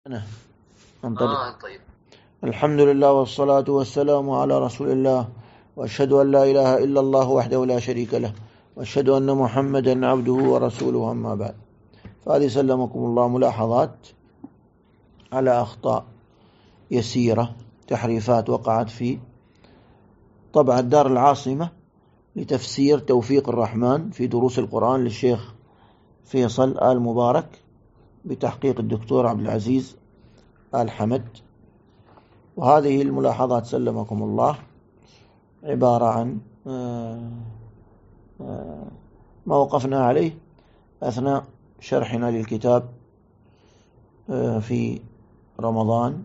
أنا أنطلق. طيب. الحمد لله والصلاة والسلام على رسول الله، وأشهد أن لا إله إلا الله وحده لا شريك له، وأشهد أن محمدا عبده ورسوله، أما بعد. فهذه سلمكم الله ملاحظات على أخطاء يسيرة، تحريفات وقعت في طبعة دار العاصمة لتفسير توفيق الرحمن في دروس القرآن للشيخ فيصل آل مبارك بتحقيق الدكتور عبد العزيز آل حمد. وهذه الملاحظات سلمكم الله عبارة عن ما وقفنا عليه أثناء شرحنا للكتاب في رمضان.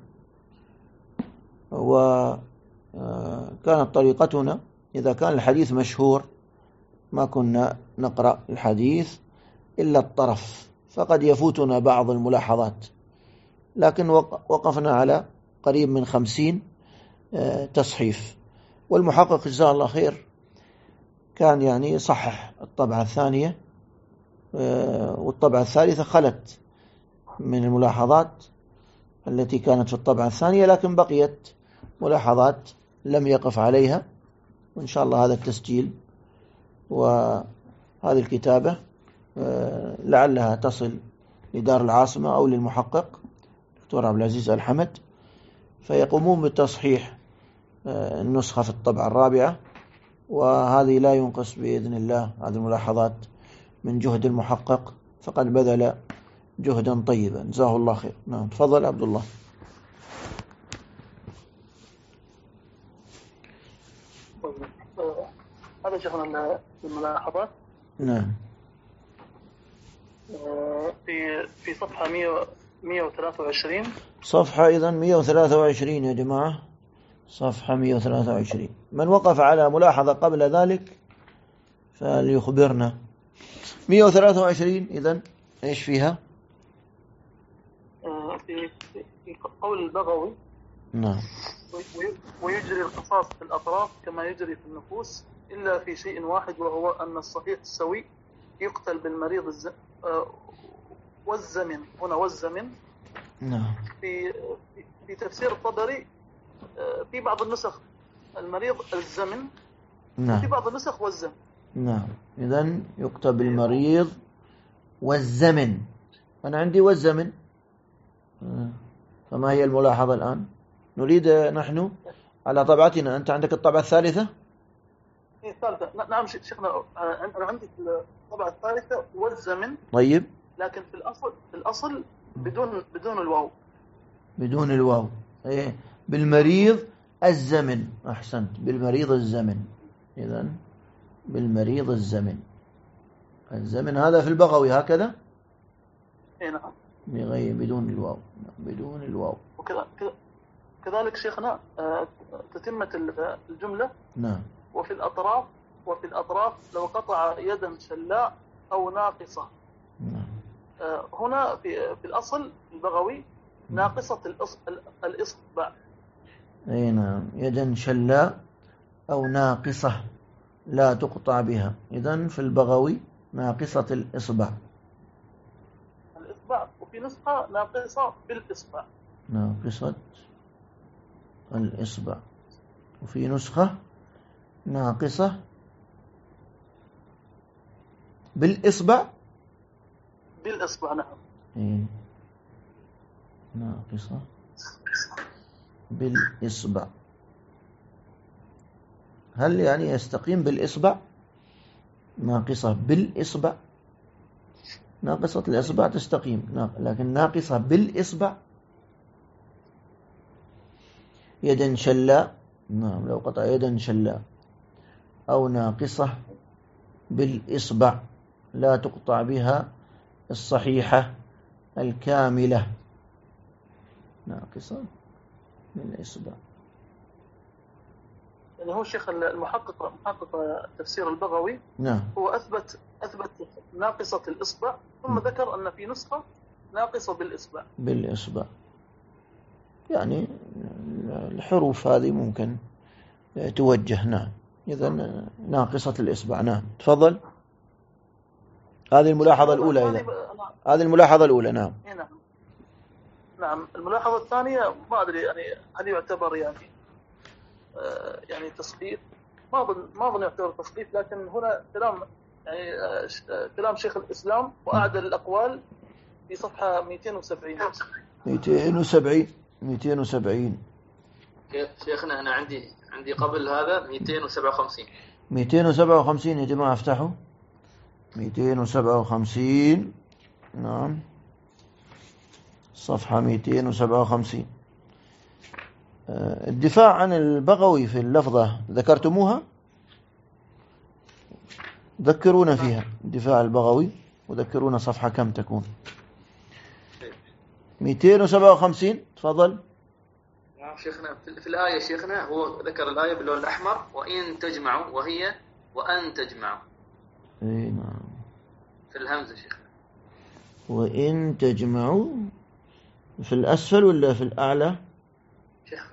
وكانت طريقتنا إذا كان الحديث مشهور ما كنا نقرأ الحديث إلا الطرف، فقد يفوتنا بعض الملاحظات، لكن وقفنا على قريب من 50 تصحيف. والمحقق جزاه الله خير كان يعني صحح الطبعة الثانية، والطبعة الثالثة خلت من الملاحظات التي كانت في الطبعة الثانية، لكن بقيت ملاحظات لم يقف عليها. وإن شاء الله هذا التسجيل وهذه الكتابة لعلها تصل لدار العاصمة أو للمحقق دكتور عبد العزيز آل حمد، فيقومون بتصحيح النسخة في الطبعة الرابعة. وهذه لا ينقص بإذن الله هذه الملاحظات من جهد المحقق، فقد بذل جهدا طيبا جزاه الله خير. نعم، تفضل عبد الله. هذا شيخنا الملاحظات. نعم. في صفحة 123. صفحة إذن 123 يا جماعة، صفحة 123. من وقف على ملاحظة قبل ذلك فليخبرنا. 123 إذن إيش فيها؟ في قول البغوي: نعم. ويجري القصاص في الأطراف كما يجري في النفوس إلا في شيء واحد، وهو أن الصحيح السوي يقتل بالمريض والزمن. هنا والزمن. نعم. في تفسير الطبري في بعض النسخ المريض الزمن، نعم. في بعض النسخ والزمن. نعم، إذن يكتب المريض والزمن. أنا عندي والزمن، فما هي الملاحظة الآن؟ نريد نحن على طبعتنا، أنت عندك الطبعة الثالثة؟ الثالثة. نعم شيخنا، أنا عندي في الطبعة الثالثة والزمن. طيب. لكن في الأصل بدون الواو. بدون الواو. إيه، بالمريض الزمن. أحسنت، بالمريض الزمن. إذن بالمريض الزمن. الزمن هذا في البغوي هكذا؟ نعم، بدون الواو. بدون الواو. كذلك شيخنا تتمة الجملة. نعم. وفي الأطراف لو قطع يدا شلاء أو ناقصة. نعم. هنا في الأصل البغوي ناقصة الإصبع. أي نعم، يدا شلاء أو ناقصة لا تقطع بها. إذن في البغوي ناقصة الإصبع. وفي نسخة ناقصة بالإصبع. ناقصة الإصبع. وفي نسخة ناقصة بالإصبع. نعم. إيه. ناقصة بالإصبع. هل يعني يستقيم بالإصبع؟ ناقصة بالإصبع. ناقصة الإصبع تستقيم، لكن ناقصة بالإصبع. يدا شلاء. نعم، لو قطع يدا شلاء أو ناقصة بالإصبع لا تقطع بها الصحيحة الكاملة. ناقصة بالإصبع. يعني هو الشيخ المحقق تفسير البغوي. نعم. هو أثبت ناقصة الإصبع، ثم ذكر أن في نسخة ناقصة بالإصبع. يعني الحروف هذه ممكن توجه. نعم، إذن ناقصة الإصبع. نعم، تفضل. هذه الملاحظة الأولى. إذن هذه الملاحظة الأولى. نعم. نعم. الملاحظة الثانية ما أدري يعني هل يعتبر يعني تصحيح؟ ما أظن يعتبر تصحيح، لكن هنا كلام يعني كلام شيخ الإسلام وأعدل الأقوال في صفحة 270. 270 شيخنا أنا عندي قبل هذا 257 يا جماعة، افتحوا 257. نعم، صفحة 257. الدفاع عن البغوي في اللفظة ذكرتموها؟ ذكرونا فيها الدفاع البغوي، وذكرونا صفحة كم تكون. 257 تفضل. نعم شيخنا، في الآية شيخنا هو ذكر الآية باللون الأحمر وإن تجمعوا، وهي وأن تجمعوا. اي نعم، في الهمزة شيخنا. وإن تجمعوا في الأسفل ولا في الأعلى؟ شيخ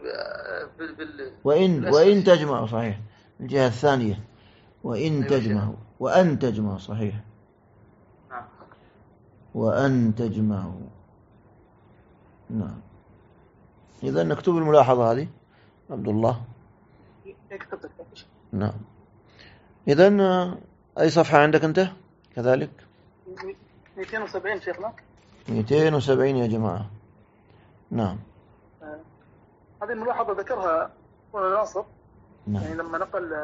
وإن تجمعوا صحيح، الجهة الثانية. وإن تجمعوا وأن تجمعوا صحيح. نعم. وأن تجمعوا. نعم. إذا نكتب الملاحظة هذه عبد الله. نعم. إذا أي صفحة عندك أنت كذلك؟ 270 شيخنا. 270 يا جماعة. نعم. هذه الملاحظة ذكرها هنا ناصر. نعم. يعني لما نقل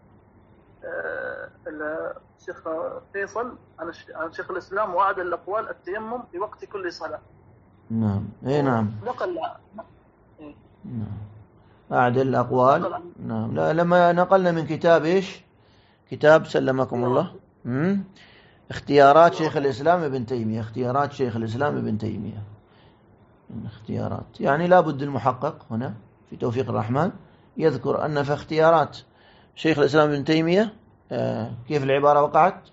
الشيخ فيصل عن شيخ الإسلام وأعدل الأقوال التيمم في وقت كل صلاة. نعم. إيه نعم. نقل. نعم. أعدل الأقوال. نعم. لا، لما نقلنا من كتاب إيش؟ كتاب سلمكم الله. اختيارات شيخ الإسلام ابن تيمية. اختيارات شيخ الإسلام ابن تيمية. اختيارات يعني لابد المحقق هنا في توفيق الرحمن يذكر أن في اختيارات شيخ الإسلام ابن تيمية كيف العبارة وقعت؟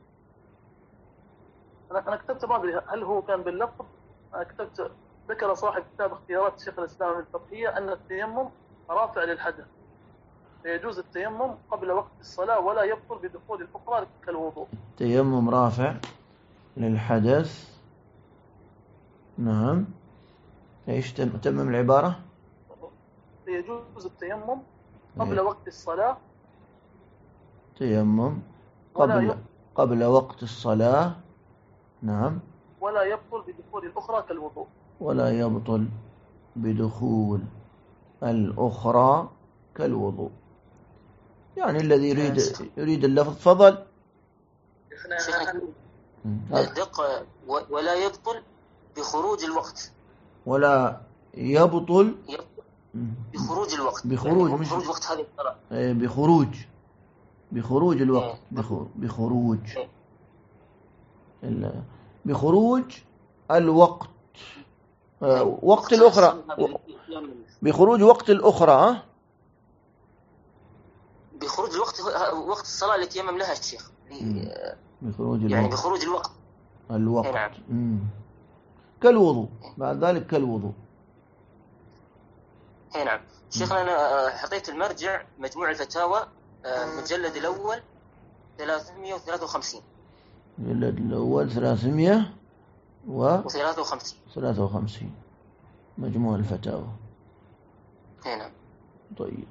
أنا كتبت ما أدري هل هو كان باللفظ. أنا كتبت ذكر صاحب كتاب اختيارات شيخ الإسلام الفقهية أن التيمم رافع للحدث، فيجوز التيمم قبل وقت الصلاة ولا يبطل بدخول الأخرى كالوضوء. التيمم رافع للحدث. نعم. ايش تمم العبارة؟ يجوز التيمم قبل وقت الصلاة. تيمم قبل وقت الصلاة. نعم. ولا يبطل بدخول الأخرى كالوضوء. ولا يبطل بدخول الأخرى كالوضوء. يعني الذي يريد اللفظ تفضل. الدقة ولا يبطل بخروج الوقت. ولا يبطل بخروج الوقت. بخروج يعني مش بخروج وقت هذه الصلاة. بخروج الوقت. بخروج الوقت. وقت الأخرى. بخروج وقت الأخرى. بخروج وقت الصلاة التي يمم لها الشيخ. بخروج يعني بخروج الوقت. نعم. كالوضوء. بعد ذلك كالوضوء. نعم. شيخنا أنا حطيت المرجع مجموع الفتاوى المجلد الأول 353. المجلد الأول 353 مجموع الفتاوى. نعم. طيب،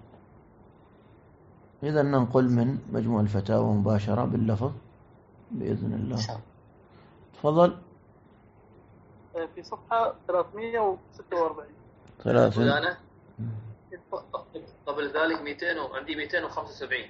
إذا ننقل من مجموع الفتاوى مباشرة باللفظ بإذن الله. تفضل. في صفحة 346. أنا قبل ذلك 200 عندي 275.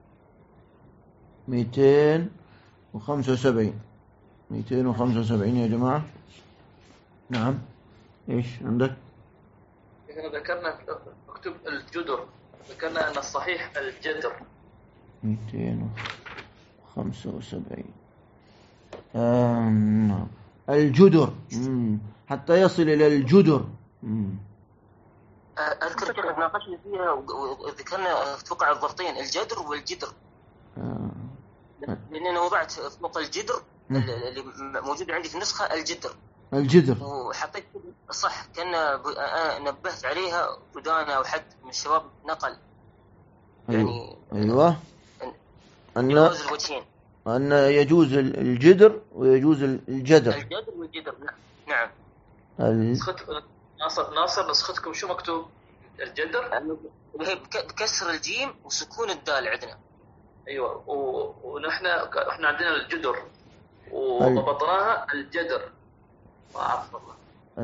275 يا جماعة. نعم. إيش عندك؟ إحنا ذكرنا مكتوب الجدر، ذكرنا أن الصحيح الجدر. 275. نعم. الجدر حتى يصل إلى الجدر. أذكر كيف ناقشنا فيها وذكرنا توقع الضبطين الجدر والجدر. لأن وضعت فوق الجدر اللي موجود عندي في النسخة الجدر وحطيت صح كأن نبهت عليها ودانا أو حد من الشباب نقل. يعني أيوة. يجوز الوجهين. أن يجوز الجدر ويجوز الجدر. الجدر والجدر. نعم. ناصر نسختكم شو مكتوب؟ الجدر اللي هي بكسر الجيم وسكون الدال عندنا. ايوه، ونحن احنا عندنا الجدر وضبطناها الجدر. ما اعرف والله.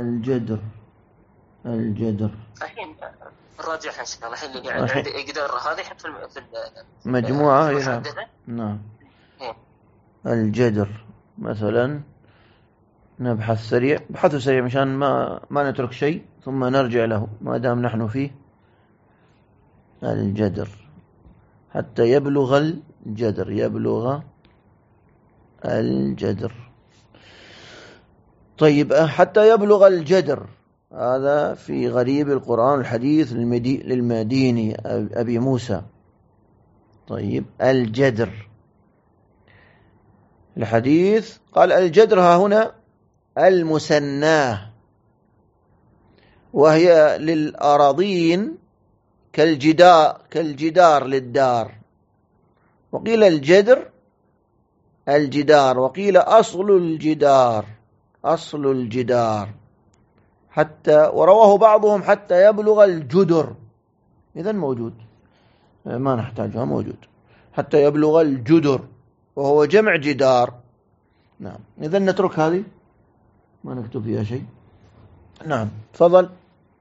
الجدر الحين نراجعها ان شاء الله. الحين اللي قاعد يقدر هذه يحط في المجموعه هنا. نعم. الجدر مثلا نبحث سريع، بحثوا سريع مشان ما نترك شيء ثم نرجع له ما دام نحن فيه. الجدر حتى يبلغ الجدر، يبلغ الجدر. طيب حتى يبلغ الجدر هذا في غريب القرآن الحديث للمديني أبي موسى. طيب الجدر الحديث قال الجدر ها هنا المسناه، وهي للأراضين كالجدار للدار. وقيل الجدار وقيل أصل الجدار حتى، ورواه بعضهم حتى يبلغ الجدر. إذن موجود، ما نحتاجها، موجود حتى يبلغ الجدر وهو جمع جدار. نعم. إذن نترك هذه ما نكتب فيها شيء. نعم تفضل.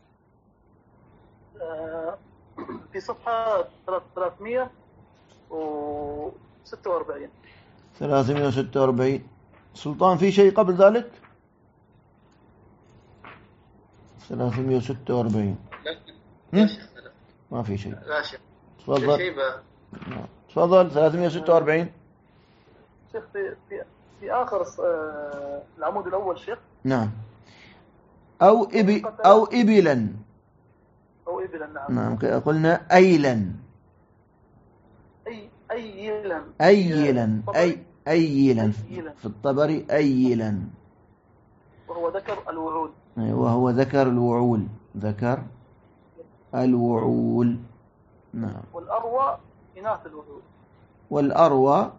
في صفحة 346. 346. سلطان في شيء قبل ذلك؟ 346. ما في شيء. لا شيء. تفضل. تفضل 346. شيخ في آخر العمود الأول شيخ. نعم. أو إبلا. نعم. قلنا أيلا. أيلا في الطبري أيلا. وهو ذكر الوعول. نعم. والأروى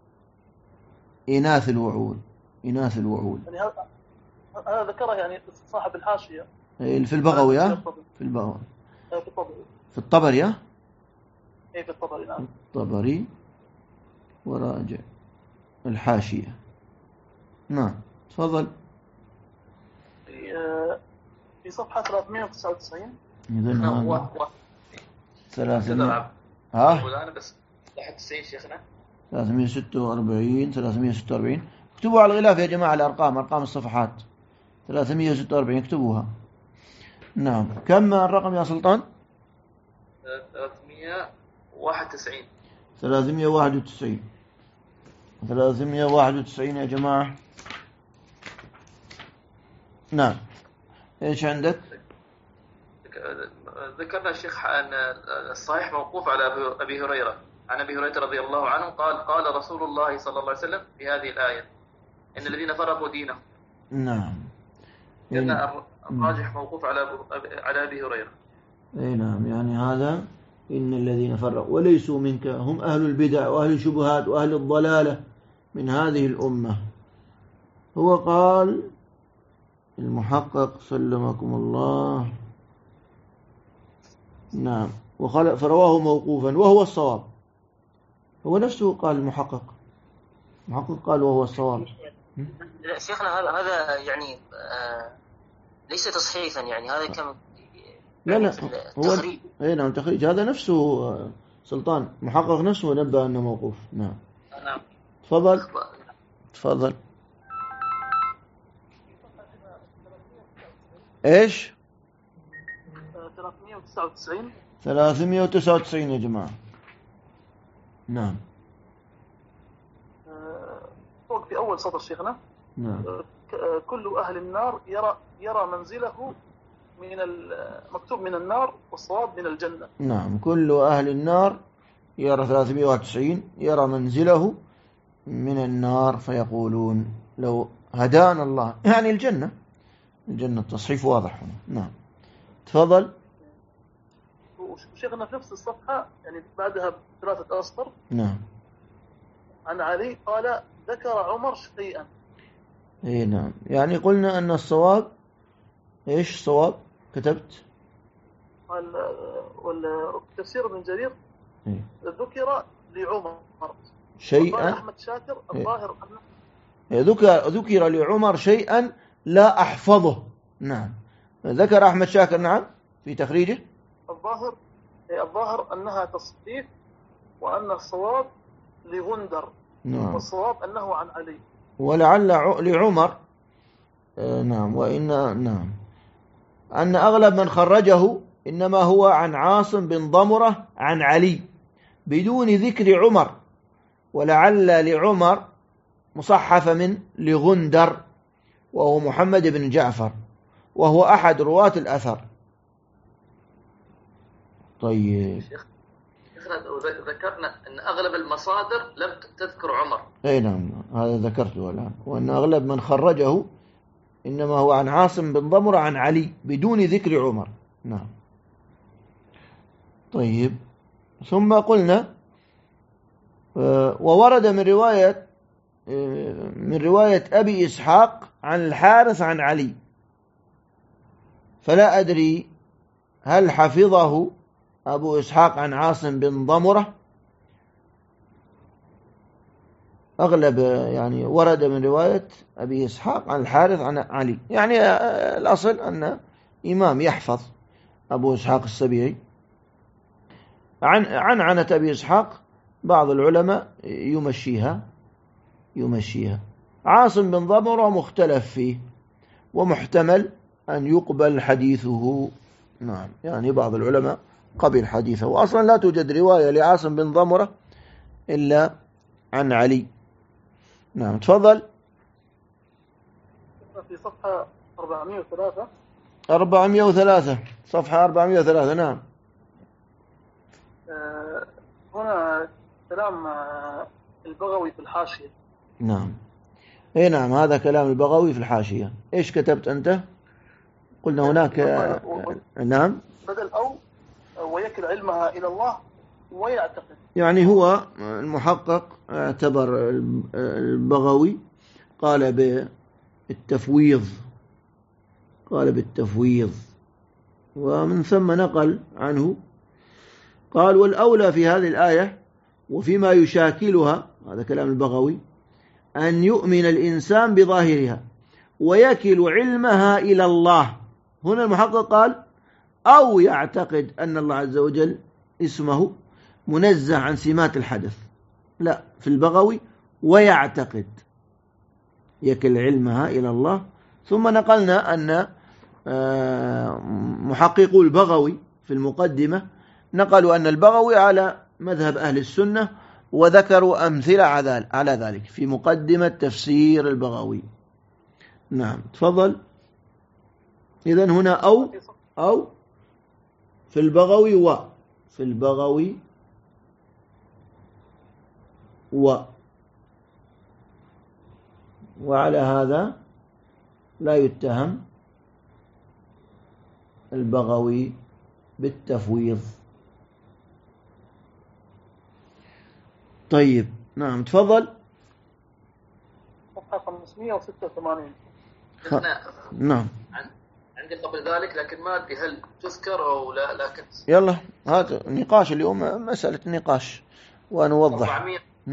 إناث الوعول. يعني هذا ذكره يعني صاحب الحاشية في البغوي. في الطبري نعم. الطبري وراجع الحاشية. نعم تفضل. في صفحة 399. إذن هو 300. أنا بس 91 شيخنا. 346. اكتبوا على الغلاف يا جماعة أرقام الصفحات. 346 اكتبوها. نعم. كم الرقم يا سلطان؟ 391. 391 يا جماعة. نعم. ايش عندك؟ ذكرنا الشيخ أن الصحيح موقوف على أبي هريرة، عن أبي هريرة رضي الله عنه قال رسول الله صلى الله عليه وسلم في هذه الآية إن الذين فرقوا دينهم. نعم. إن الراجح موقوف على أبي هريرة. اي نعم. يعني هذا إن الذين فرقوا وليسوا منك هم أهل البدع وأهل الشبهات وأهل الضلالة من هذه الأمة. هو قال المحقق سلمكم الله. نعم. فرواه موقوفا وهو الصواب. هو نفسه قال المحقق قال وهو الصواب. لا شيخنا هذا يعني ليس تصحيفا، يعني هذا كم لا هو نعم تخريج. هذا نفسه سلطان محقق نفسه نبأ أنه موقوف. نعم. تفضل. ايش؟ 399 يا جماعة. نعم. فوق في أول سطر شيخنا. نعم. كل أهل النار يرى منزله مكتوب من النار والصواب من الجنة. نعم. كل أهل النار يرى 391 يرى منزله من النار فيقولون لو هدانا الله، يعني الجنة التصحيف واضح هنا. نعم تفضل. وشيخنا في نفس الصفحة يعني بعدها ب3 أسطر. نعم. عن علي قال ذكر عمر شيئا. اي نعم. يعني قلنا أن الصواب إيش صواب كتبت؟ والتفسير ابن جرير ذكر لعمر شيئا. أحمد شاكر الظاهر ذكر لعمر شيئا لا أحفظه. نعم، ذكر أحمد شاكر نعم في تخريجه الظاهر أنها تصديق، وأن الصواب لغندر. نعم. والصواب أنه عن علي، ولعل لعمر. نعم. نعم أن أغلب من خرجه إنما هو عن عاصم بن ضمرة عن علي بدون ذكر عمر، ولعل لعمر مصحف من لغندر وهو محمد بن جعفر، وهو أحد رواة الأثر. طيب ذكرنا أن أغلب المصادر لم تذكر عمر. أي نعم، هذا ذكرته الآن. وأن أغلب من خرجه إنما هو عن عاصم بن ضمرة عن علي بدون ذكر عمر. نعم. طيب ثم قلنا وورد من رواية أبي إسحاق عن الحارث عن علي، فلا أدري هل حفظه أبو إسحاق عن عاصم بن ضمرة. أغلب يعني ورد من رواية أبي إسحاق عن الحارث عن علي، يعني الأصل أن إمام يحفظ أبو إسحاق السبيعي. عنة أبي إسحاق بعض العلماء يمشيها. عاصم بن ضمرة مختلف فيه، ومحتمل أن يقبل حديثه. نعم، يعني بعض العلماء قبل حديثه، وأصلا لا توجد رواية لعاصم بن ضمرة إلا عن علي. نعم تفضل. في صفحة 403 صفحة 403. نعم. هنا كلام البغوي في الحاشية. نعم. اي نعم، هذا كلام البغوي في الحاشية. ايش كتبت انت؟ قلنا هناك نعم بدل أو ويكل علمها إلى الله ويعتقد. يعني هو المحقق اعتبر البغوي قال بالتفويض، ومن ثم نقل عنه قال والأولى في هذه الآية وفيما يشاكلها، هذا كلام البغوي، أن يؤمن الإنسان بظاهرها ويكل علمها إلى الله. هنا المحقق قال أو يعتقد أن الله عز وجل اسمه منزه عن سمات الحدث. لا، في البغوي ويعتقد يكل علمها إلى الله. ثم نقلنا أن محققو البغوي في المقدمة نقلوا أن البغوي على مذهب أهل السنة، وذكروا أمثلة على ذلك في مقدمة تفسير البغوي. نعم تفضل. إذن هنا أو في البغوي وعلى هذا لا يتهم البغوي بالتفويض. طيب نعم تفضل. صفحة 586. نعم عندي قبل ذلك، لكن ما أدري هل تذكر أو لا. لكن يلا هذا نقاش اليوم، مسألة نقاش ونوضح.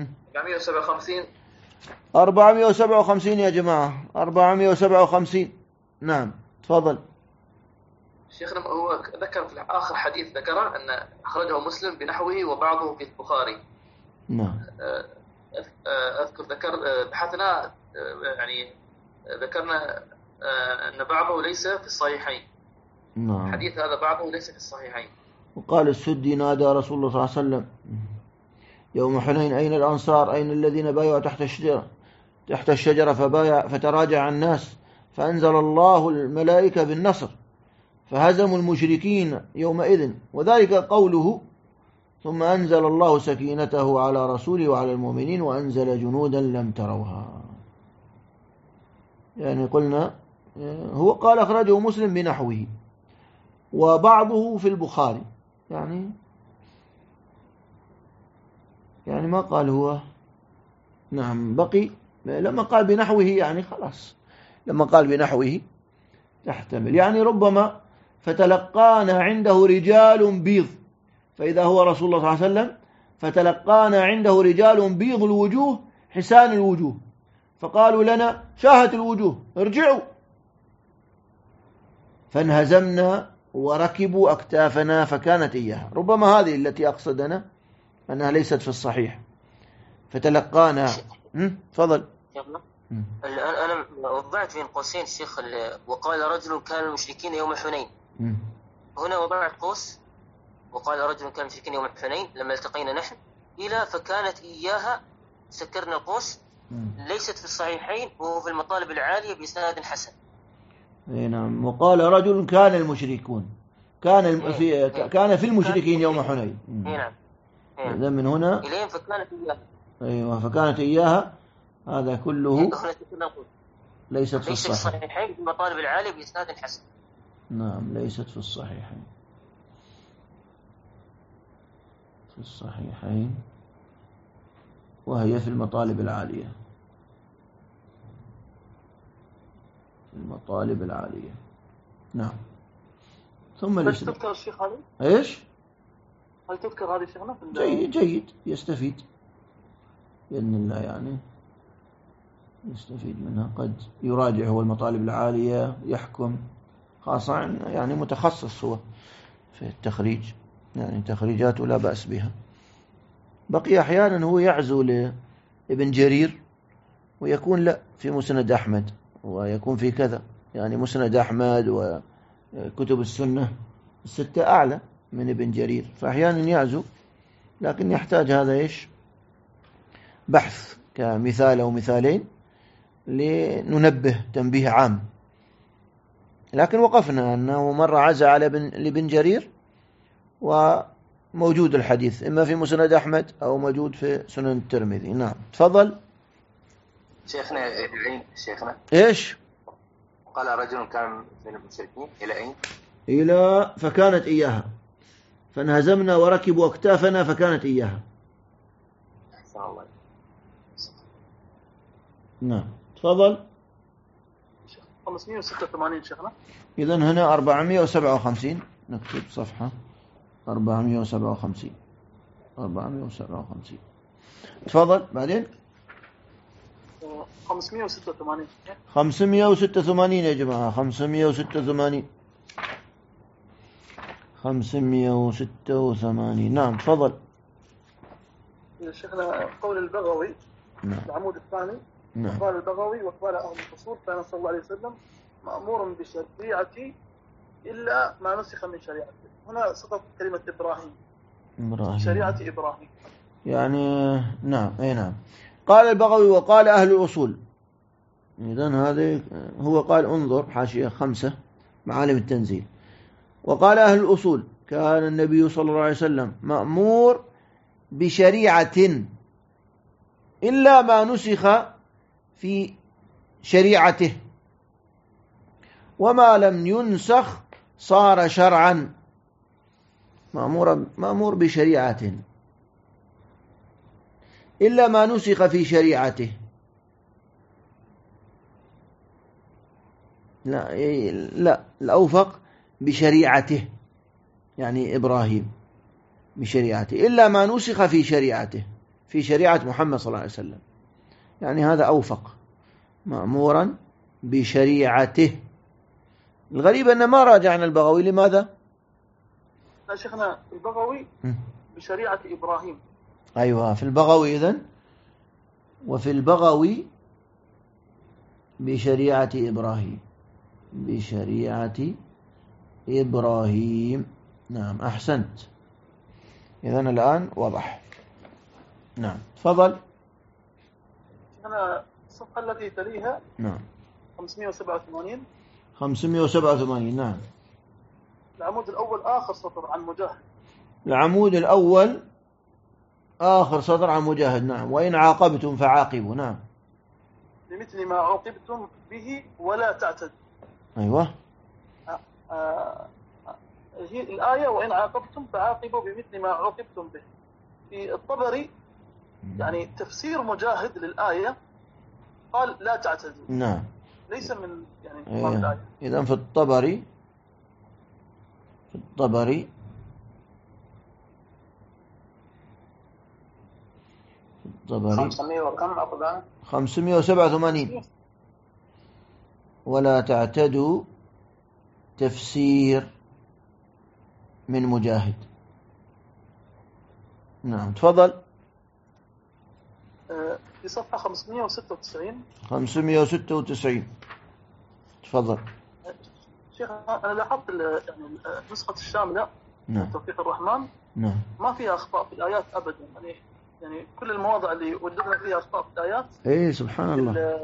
457 يا جماعة، 457. نعم تفضل. شيخنا هو ذكر في آخر حديث ذكره أن أخرجه مسلم بنحوه وبعضه في البخاري. نعم. أذكر بحثنا يعني ذكرنا أن بعضه ليس في الصحيحين. نعم. حديث هذا بعضه ليس في الصحيحين. وقال السدي نادى رسول الله صلى الله عليه وسلم يوم حنين أين الأنصار أين الذين بايعوا تحت الشجرة فتراجع الناس فأنزل الله الملائكة بالنصر فهزموا المشركين يومئذ، وذلك قوله ثم أنزل الله سكينته على رسوله وعلى المؤمنين وأنزل جنودا لم تروها. يعني قلنا هو قال أخرجه مسلم بنحوه وبعضه في البخاري، يعني ما قال هو. نعم بقي لما قال بنحوه، يعني خلاص لما قال بنحوه تحتمل، يعني ربما فتلقانا عنده رجال بيض، فإذا هو رسول الله صلى الله عليه وسلم فتلقانا عنده رجال بيض الوجوه حسان الوجوه، فقالوا لنا شاهت الوجوه ارجعوا، فانهزمنا وركبوا أكتافنا فكانت إياها. ربما هذه التي أقصدنا أنها ليست في الصحيح. فتلقانا. تفضل. أنا وضعت بين قوسين الشيخ وقال رجل كان المشركين يوم حنين. هنا وضعت قوس وقال رجل كان المشركين يوم حنين لما التقينا نحن إلى فكانت إياها، سكرنا القوس، ليست في الصحيحين وهو في المطالب العالية بإسناد حسن. نعم. وقال رجل كان المشركون كان في المشركين يوم حنين. نعم. إذا من هنا إليهم فكانت إياها. أيوة، فكانت إياها، هذا كله ليست في الصحيحين في المطالب العالية بإسناد حسن. نعم، ليست في الصحيحين. في الصحيحين وهي في المطالب العالية. في المطالب العالية. نعم. ثم هل تذكر الشيخ هذا؟ ايش؟ هل تذكر هذه شيخنا؟ جيد يستفيد بإذن الله، يعني يستفيد منها. قد يراجع هو المطالب العالية، يحكم، خاصة يعني متخصص هو في التخريج، يعني تخريجاته لا بأس بها. بقي أحيانا هو يعزو لابن جرير ويكون لا في مسند أحمد، ويكون في كذا، يعني مسند أحمد وكتب السنة الستة أعلى من ابن جرير، فأحيانا يعزو، لكن يحتاج هذا إيش بحث كمثال أو مثالين لننبه تنبيه عام. لكن وقفنا أنه مرة عزى على ابن جرير وموجود الحديث إما في مسند أحمد أو موجود في سنن الترمذي. نعم. تفضل شيخنا. شيخنا إيش؟ قال رجل كان من المشركين إلى أين؟ إلى فكانت إياها، فانهزمنا وركبوا أكتافنا فكانت إياها. أحسن الله. نعم. تفضل. 586 شيخنا. إذن هنا 457، نكتب صفحة 457. تفضل بعدين. 586 يا جماعة. 586. نعم. تفضل يا شيخنا. قول البغوي العمود الثاني. قال البغوي وقال أهل الأصول كان صلى الله عليه وسلم مأمور بشريعتي إلا ما نسخ من شريعته. هنا سقط كلمة إبراهيم. شريعة إبراهيم يعني. نعم. أي نعم. قال البغوي وقال أهل الأصول. إذن هذا هو قال، انظر حاشية 5 معالم التنزيل. وقال أهل الأصول كان النبي صلى الله عليه وسلم مأمور بشريعة إلا ما نسخ في شريعته، وما لم ينسخ صار شرعا. مأمور بشريعة إلا ما نسخ في شريعته. لا الأوفق بشريعته، يعني إبراهيم بشريعته إلا ما نسخ في شريعته، في شريعة محمد صلى الله عليه وسلم، يعني هذا أوفق. مأمورا بشريعته. الغريب أن ما راجعنا البغوي. لماذا؟ لا شيخنا، البغوي بشريعة إبراهيم. أيوة، في البغوي إذن، وفي البغوي بشريعة إبراهيم. بشريعة إبراهيم. نعم، أحسنت. إذن الآن وضح. نعم. تفضل. أنا الصفحة التي تليها. نعم. 587. 587. نعم. العمود الأول آخر سطر عن مجاهد. العمود الأول آخر سطر عن مجاهد. نعم. وإن عاقبتم فعاقبوا. نعم. بمثل ما عوقبتم به ولا تعتدوا. أيوة. هي الآية وإن عاقبتم فعاقبوا بمثل ما عوقبتم به. في الطبري يعني تفسير مجاهد للآية قال لا تعتدوا. نعم. ليس من يعني تمام الآية. إذن في الطبري 500 وكم أقدام؟ 587. ولا تعتدوا تفسير من مجاهد. نعم تفضل. في صفحة 596. 596 تفضل. شيخ أنا لاحظت يعني نسخة الشاملة توفيق الرحمن ما فيها أخطاء في الآيات أبدا، يعني كل المواضع اللي وجدنا فيها أخطاء في الآيات. سبحان الله.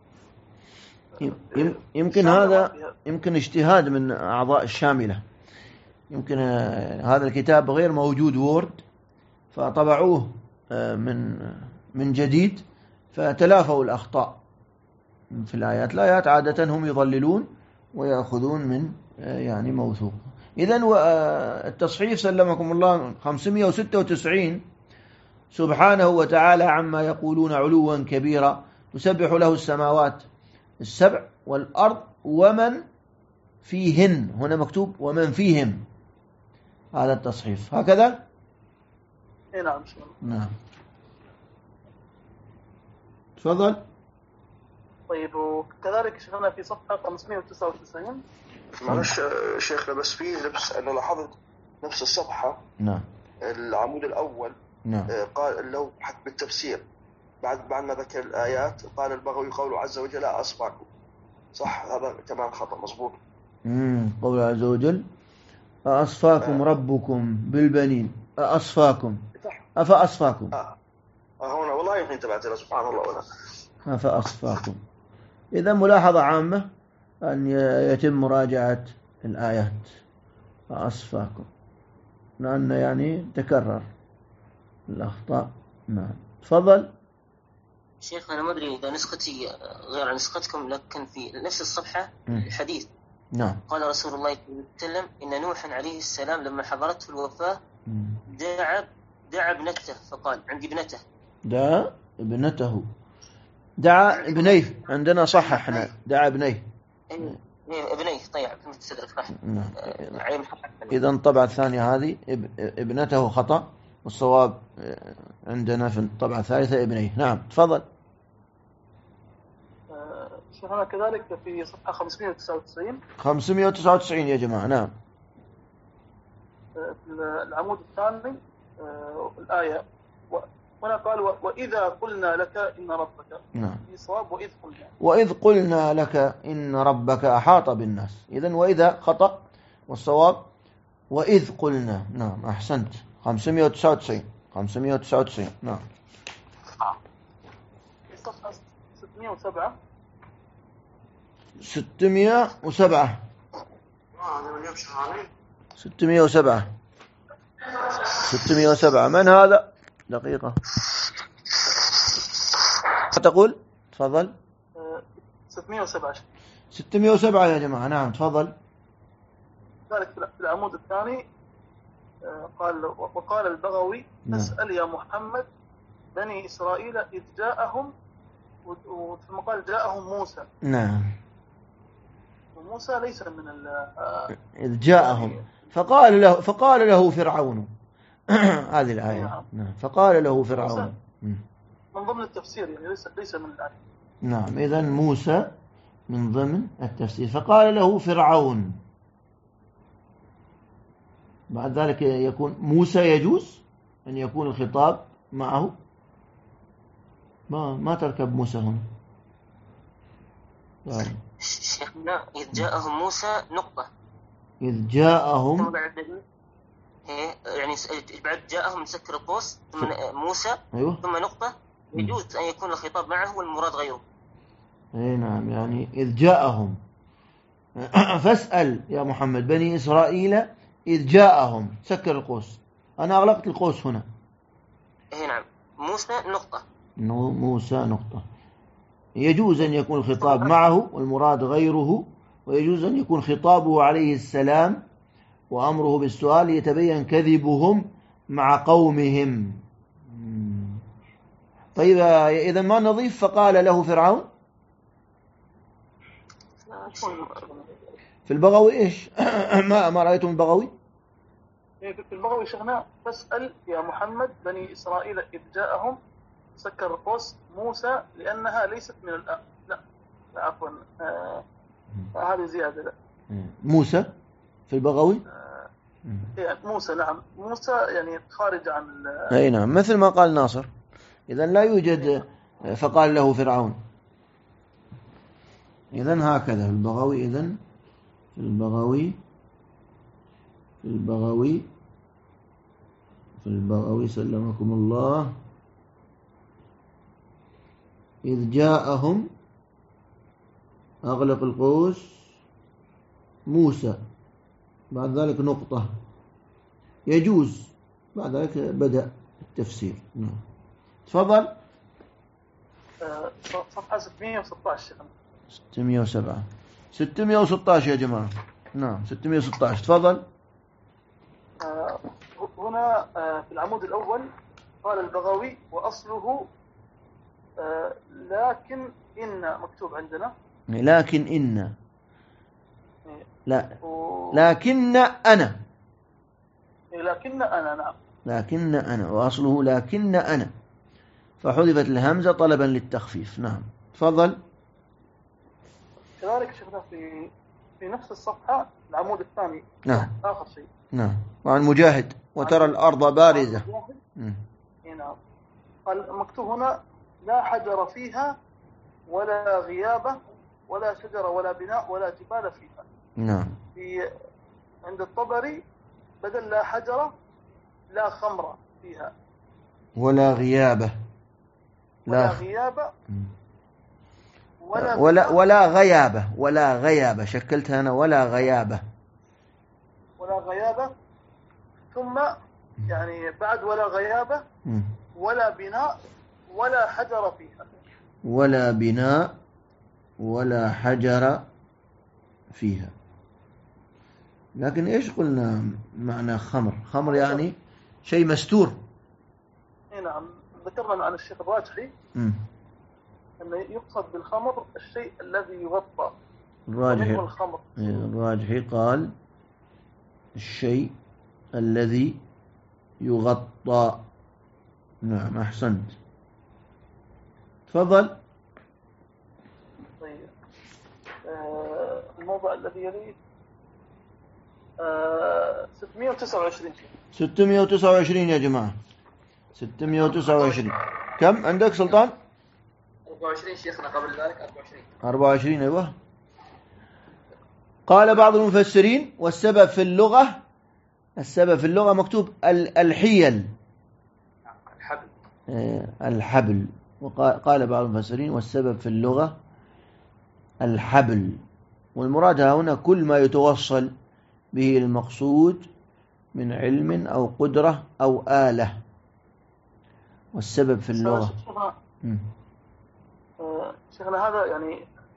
يمكن هذا يمكن اجتهاد من أعضاء الشاملة. يمكن هذا الكتاب غير موجود وورد، فطبعوه من جديد، فتلافوا الأخطاء في الآيات. الآيات عادة هم يضللون ويأخذون من يعني موثوق. إذن التصحيف سلمكم الله 596: سبحانه وتعالى عما يقولون علوا كبيرا، تسبح له السماوات السبع والأرض ومن فيهن. هنا مكتوب ومن فيهم. هذا التصحيف هكذا. نعم. نعم تفضل. طيب وكذلك شفنا في صفحة 599. معلش شيخنا، بس في لبس أنا لاحظت نفس الصفحة. نعم. العمود الأول. نعم. قال لو حتى بالتفسير بعد ما ذكر الآيات قال البغوي قوله عز وجل أصفاكم. صح هذا كمان خطأ مظبوط. قوله عز وجل أصفاكم ربكم بالبنين أصفاكم أفأصفاكم. هنا والله يمكن تبعت سبحان الله ولا أفأصفاكم. إذا ملاحظة عامة أن يتم مراجعة الآيات أصفاكم، لأن يعني تكرر الأخطاء. نعم تفضل. شيخ أنا ما أدري إذا نسختي غير عن نسختكم، لكن في نفس الصفحة الحديث. نعم. قال رسول الله صلى الله عليه وسلم إن نوحا عليه السلام لما حضرته الوفاة دعا ابنته فقال عندي ابنته. دعا ابنيه عندنا صح احنا دعا ابنيه. ابنيه طيب تدرك صح. إذا الطبعة الثانية هذه ابنته خطأ، والصواب عندنا في الطبعة الثالثة ابنيه. نعم تفضل. شيخنا كذلك في صفحة 599 يا جماعة. نعم. العمود الثاني الآية هنا قال وإذا قلنا لك إن ربك. نعم. في صواب وإذ قلنا لك إن ربك أحاط بالناس. إذن وإذا خطأ، والصواب وإذ قلنا. نعم أحسنت. 599. نعم. الصفحة 607. 607 من هذا؟ دقيقة تقول تفضل. 607 يا جماعة. نعم تفضل. ذلك في العمود الثاني قال وقال البغوي نسأل يا محمد بني إسرائيل إذ جاءهم، وثم قال جاءهم موسى. نعم. وموسى ليس من إذ جاءهم فقال له فرعون. هذه الآية. نعم. فقال له فرعون من ضمن التفسير يعني ليس من الآية. نعم. إذن موسى من ضمن التفسير. فقال له فرعون. بعد ذلك يكون موسى يجوز أن يكون الخطاب معه. ما تركب موسى هنا. شيخنا إذ جاءهم موسى نقطة. إذ جاءهم يعني بعد جاءهم مسكر القوس ثم موسى. أيوة. ثم نقطة. يجوز أن يكون الخطاب معه والمراد غيره. نعم. يعني إذ جاءهم فاسأل يا محمد بني إسرائيل إذ جاءهم سكر القوس. أنا أغلقت القوس هنا. نعم. موسى نقطة. موسى نقطة. يجوز أن يكون الخطاب معه والمراد غيره، ويجوز أن يكون خطابه عليه السلام وأمره بالسؤال يتبين كذبهم مع قومهم. طيب إذا ما نضيف فقال له فرعون. في البغوي إيش؟ ما رأيتم البغوي؟ في البغوي شيخنا فاسأل يا محمد بني إسرائيل إذ جاءهم سكر القوس موسى لأنها ليست من لا عفوا هذه زيادة. لا موسى في البغوي موسى، نعم موسى يعني خارج عن أي نعم، مثل ما قال ناصر. إذن لا يوجد فقال له فرعون. إذن هكذا البغوي. إذن في البغوي سلمكم الله إذ جاءهم أغلق القوس موسى، بعد ذلك نقطة يجوز، بعد ذلك بدأ التفسير. نعم تفضل. صفحة 616 607 616 يا جماعة. نعم 616 تفضل. هنا في العمود الأول قال البغوي وأصله لكن إن مكتوب عندنا لكن إن لا لكن أنا نعم لكن أنا وأصله لكن أنا، فحذفت الهمزة طلبا للتخفيف. نعم تفضل. كذلك شفنا في نفس الصفحة العمود الثاني. نعم آخر شيء. نعم وعن مجاهد وترى الأرض بارزة. نعم قال مكتوب هنا لا حجر فيها ولا غيابة ولا شجر ولا بناء ولا جبال فيها. نعم. عند الطبري بدل لا حجر لا خمر فيها ولا غيابة ولا غيابة ولا غيابة شكلتها أنا ولا غيابة ثم يعني بعد ولا غيابة ولا بناء ولا حجر فيها. ولا بناء ولا حجر فيها. لكن إيش قلنا معنى خمر يعني شيء مستور. نعم ذكرنا عن الشيخ الراجحي أنه يقصد بالخمر الشيء الذي يغطى. الراجحي قال الشيء الذي يغطى. نعم أحسنت تفضل. طيب الموضع الذي يليه 629 يا جماعة. 629 كم عندك سلطان؟ 24 شيخنا قبل ذلك 24 أيوة. قال بعض المفسرين والسبب في اللغة مكتوب الحيل الحبل. وقال بعض المفسرين والسبب في اللغة الحبل، والمراد هنا كل ما يتوصل به المقصود من علم أو قدرة أو آلة. والسبب في اللغة شيخنا هذا يعني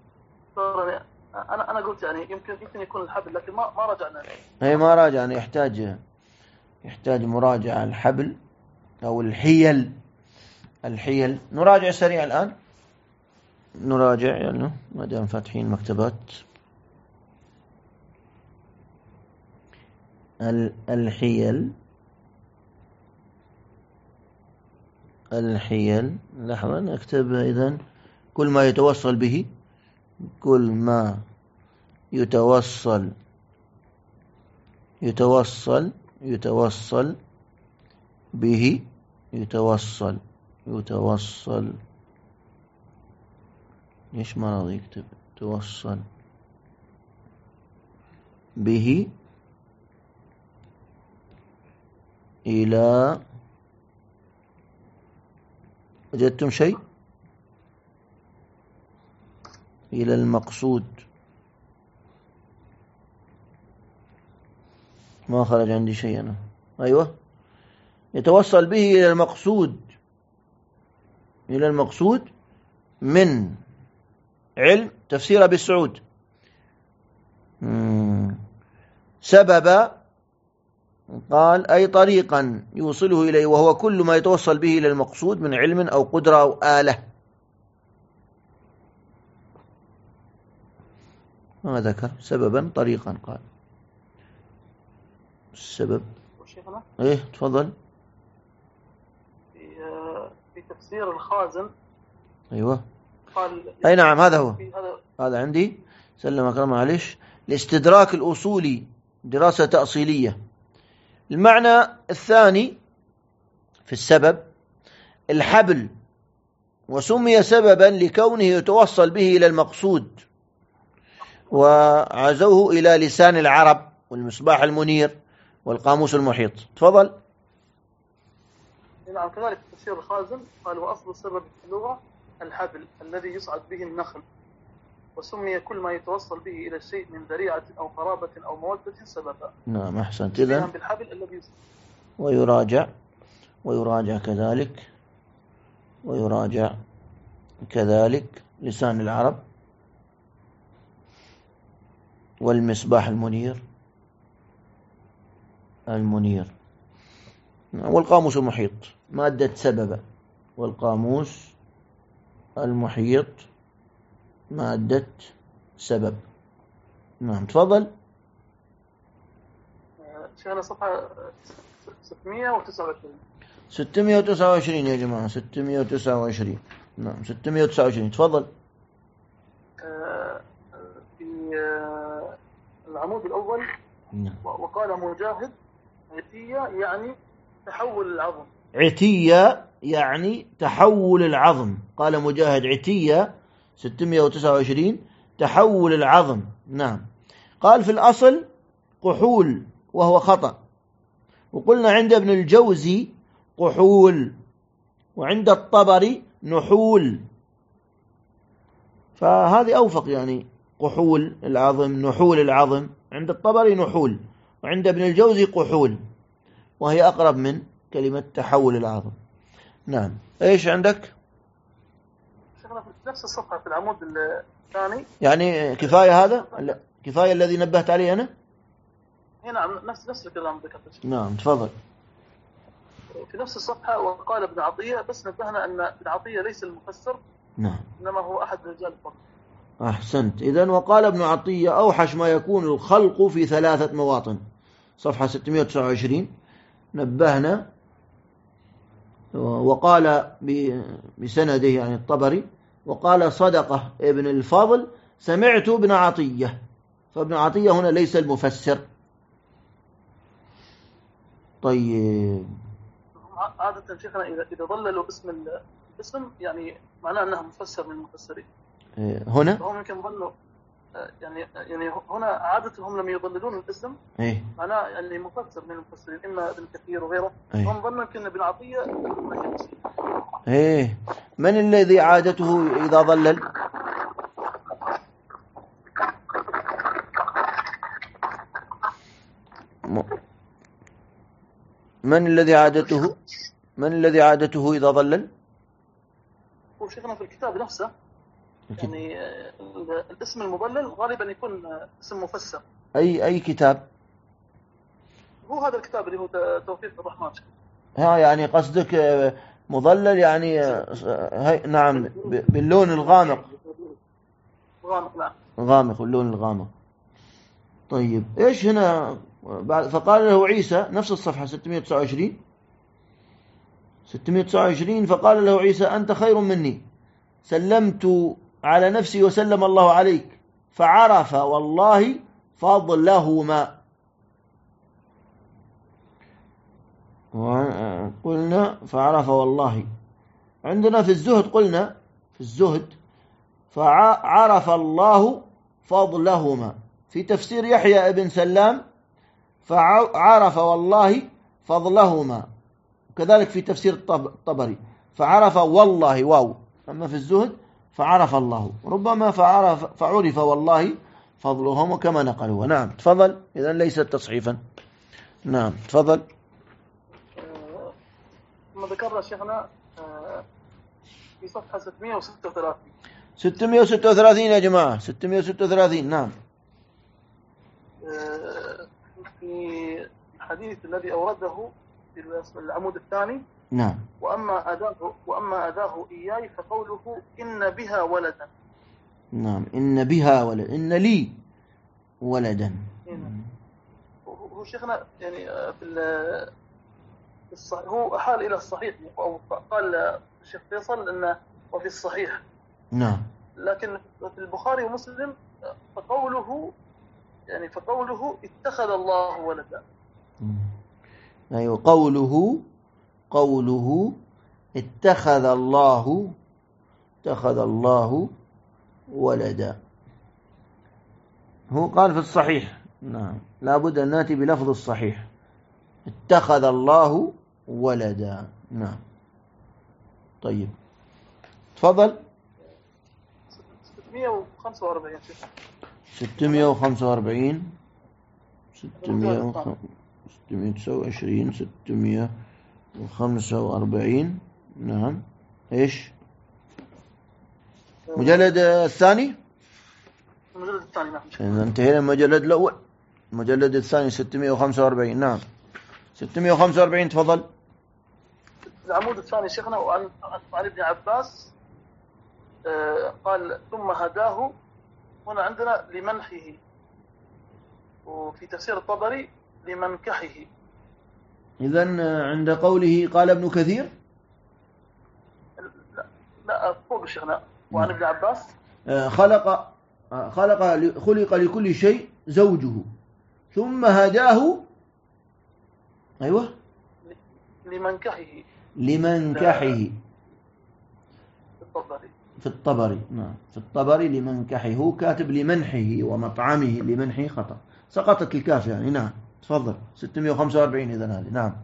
أنا قلت يعني يمكن يكون الحبل، لكن ما رجعنا. ما راجعنا، يحتاج مراجعة. الحبل أو الحيل. نراجع سريع الآن، نراجع يعني ما دام فاتحين مكتبات. الحيل لحظة نكتب. إذن كل ما يتوصل به يتوصل ليش ما راضي يكتب توصل به إلى. وجدتم شيء؟ إلى المقصود. ما خرج عندي شيء أنا. أيوة يتوصل به إلى المقصود من علم. تفسير أبي السعود سبب قال أي طريقا يوصله إليه، وهو كل ما يتوصل به إلى المقصود من علم أو قدرة أو آلة. ما ذكر سببا طريقا قال السبب. ايه تفضل. في تفسير الخازن. ايوه اي نعم هذا هو، هذا عندي. سلم أكرم معلش. الاستدراك الأصولي دراسة تأصيلية. المعنى الثاني في السبب الحبل، وسمي سببا لكونه يتوصل به إلى المقصود، وعزوه إلى لسان العرب والمصباح المنير والقاموس المحيط. تفضل. نعم كذلك تفسير الخازن قال وأصل السبب في اللغة الحبل الذي يصعد به النخل، وسمي كل ما يتوصل به إلى الشيء من ذريعة أو قرابة أو مودة سببا. نعم أحسنت. إذن بالحبل الذي ويراجع كذلك لسان العرب والمصباح المنير والقاموس المحيط مادة سبب، والقاموس المحيط مادة سبب. نعم تفضل. شغلة صفحة 629. 629 يا جماعة 629. نعم 629 تفضل. في العمود الأول وقال مجاهد عتية يعني تحول العظم. عتية يعني تحول العظم. قال مجاهد عتية 629 تحول العظم. نعم. قال في الأصل قحول وهو خطأ، وقلنا عند ابن الجوزي قحول، وعند الطبري نحول، فهذه أوفق يعني قحول العظم نحول العظم. عند الطبري نحول، وعند ابن الجوزي قحول، وهي أقرب من كلمة تحول العظم. نعم. إيش عندك؟ شغلة في نفس الصفحة في العمود الثاني. يعني كفاية هذا؟ كفاية الذي نبهت عليه أنا؟ نعم نفس الكلام ذكرته. نعم تفضل. في نفس الصفحة وقال ابن عطية، بس نبهنا أن ابن عطية ليس المفسر. نعم. إنما هو أحد رجال الفضل. أحسنت. إذن وقال ابن عطية أوحش ما يكون الخلق في 3 مواطن. صفحة 629 نبهنا. وقال بسنده يعني الطبري، وقال صدقة ابن الفضل سمعت ابن عطية، فابن عطية هنا ليس المفسر. طيب عادة شيخنا إذا ظللوا اسم يعني معناه أنه مفسر من المفسرين. هنا هم يمكن ظلوا يعني هنا عادتهم لما يضللون الاسم معناه يعني مفسر من المفسرين، إما ابن كثير وغيره. هم ظنوا يمكن ابن عطية. من الذي عادته إذا ضلل؟ من الذي عادته إذا ضلل؟ هو شيخنا في الكتاب نفسه يعني الاسم المضلل غالبا يكون اسم مفسر. أي كتاب؟ هو هذا الكتاب اللي هو توفيق الرحمن. يعني قصدك مضلل يعني نعم باللون الغامق. نعم. غامق اللون الغامق. طيب إيش هنا فقال له عيسى نفس الصفحة 629 فقال له عيسى أنت خير مني، سلمت على نفسي وسلم الله عليك، فعرف والله فضلهما. قلنا فعرف والله. عندنا في الزهد قلنا في الزهد فعرف الله فضلهما. في تفسير يحيى ابن سلام فعرف والله فضلهما، كذلك في تفسير الطبري فعرف والله واو. أما في الزهد فعرف الله، ربما فعرف والله فضلهما كما نقلوا. نعم تفضل. إذن ليست تصحيفا. نعم تفضل. ثم ذكرنا شيخنا في صفحة 636 يا جماعة 636. نعم. في الحديث الذي أورده في العمود الثاني. نعم. وأما أداه إياي فقوله إن بها ولدا. نعم إن بها ولد. إن لي ولدا. هو شيخنا يعني هو أحال إلى الصحيح، أو قال الشيخ فيصل أنه وفي الصحيح. نعم. لكن في البخاري ومسلم فقوله اتخذ الله ولدا. أيوة، قوله اتخذ الله ولدا، هو قال في الصحيح. نعم، لابد أن نأتي بلفظ الصحيح، اتخذ الله ولدا. نعم. طيب تفضل. 645 629 645. نعم. ايش المجلد الثاني؟ المجلد الثاني. نعم. إذا انتهينا المجلد الأول، المجلد الثاني 645. نعم 645. تفضل. العمود الثاني شيخنا، وعن ابن عباس قال ثم هداه. هنا عندنا لمنحه، وفي تفسير الطبري لمنكحه. إذن عند قوله قال ابن كثير لا فوق شيخنا، وعن ابن عباس خلق لكل شيء زوجه ثم هداه. أيوة، لمنكحه في الطبري. نعم في الطبري لمنكحه، هو كاتب لمنحه ومطعمه، لمنحه خطأ، سقطت الكاف يعني. نعم تفضل. 645 إذن هذه. نعم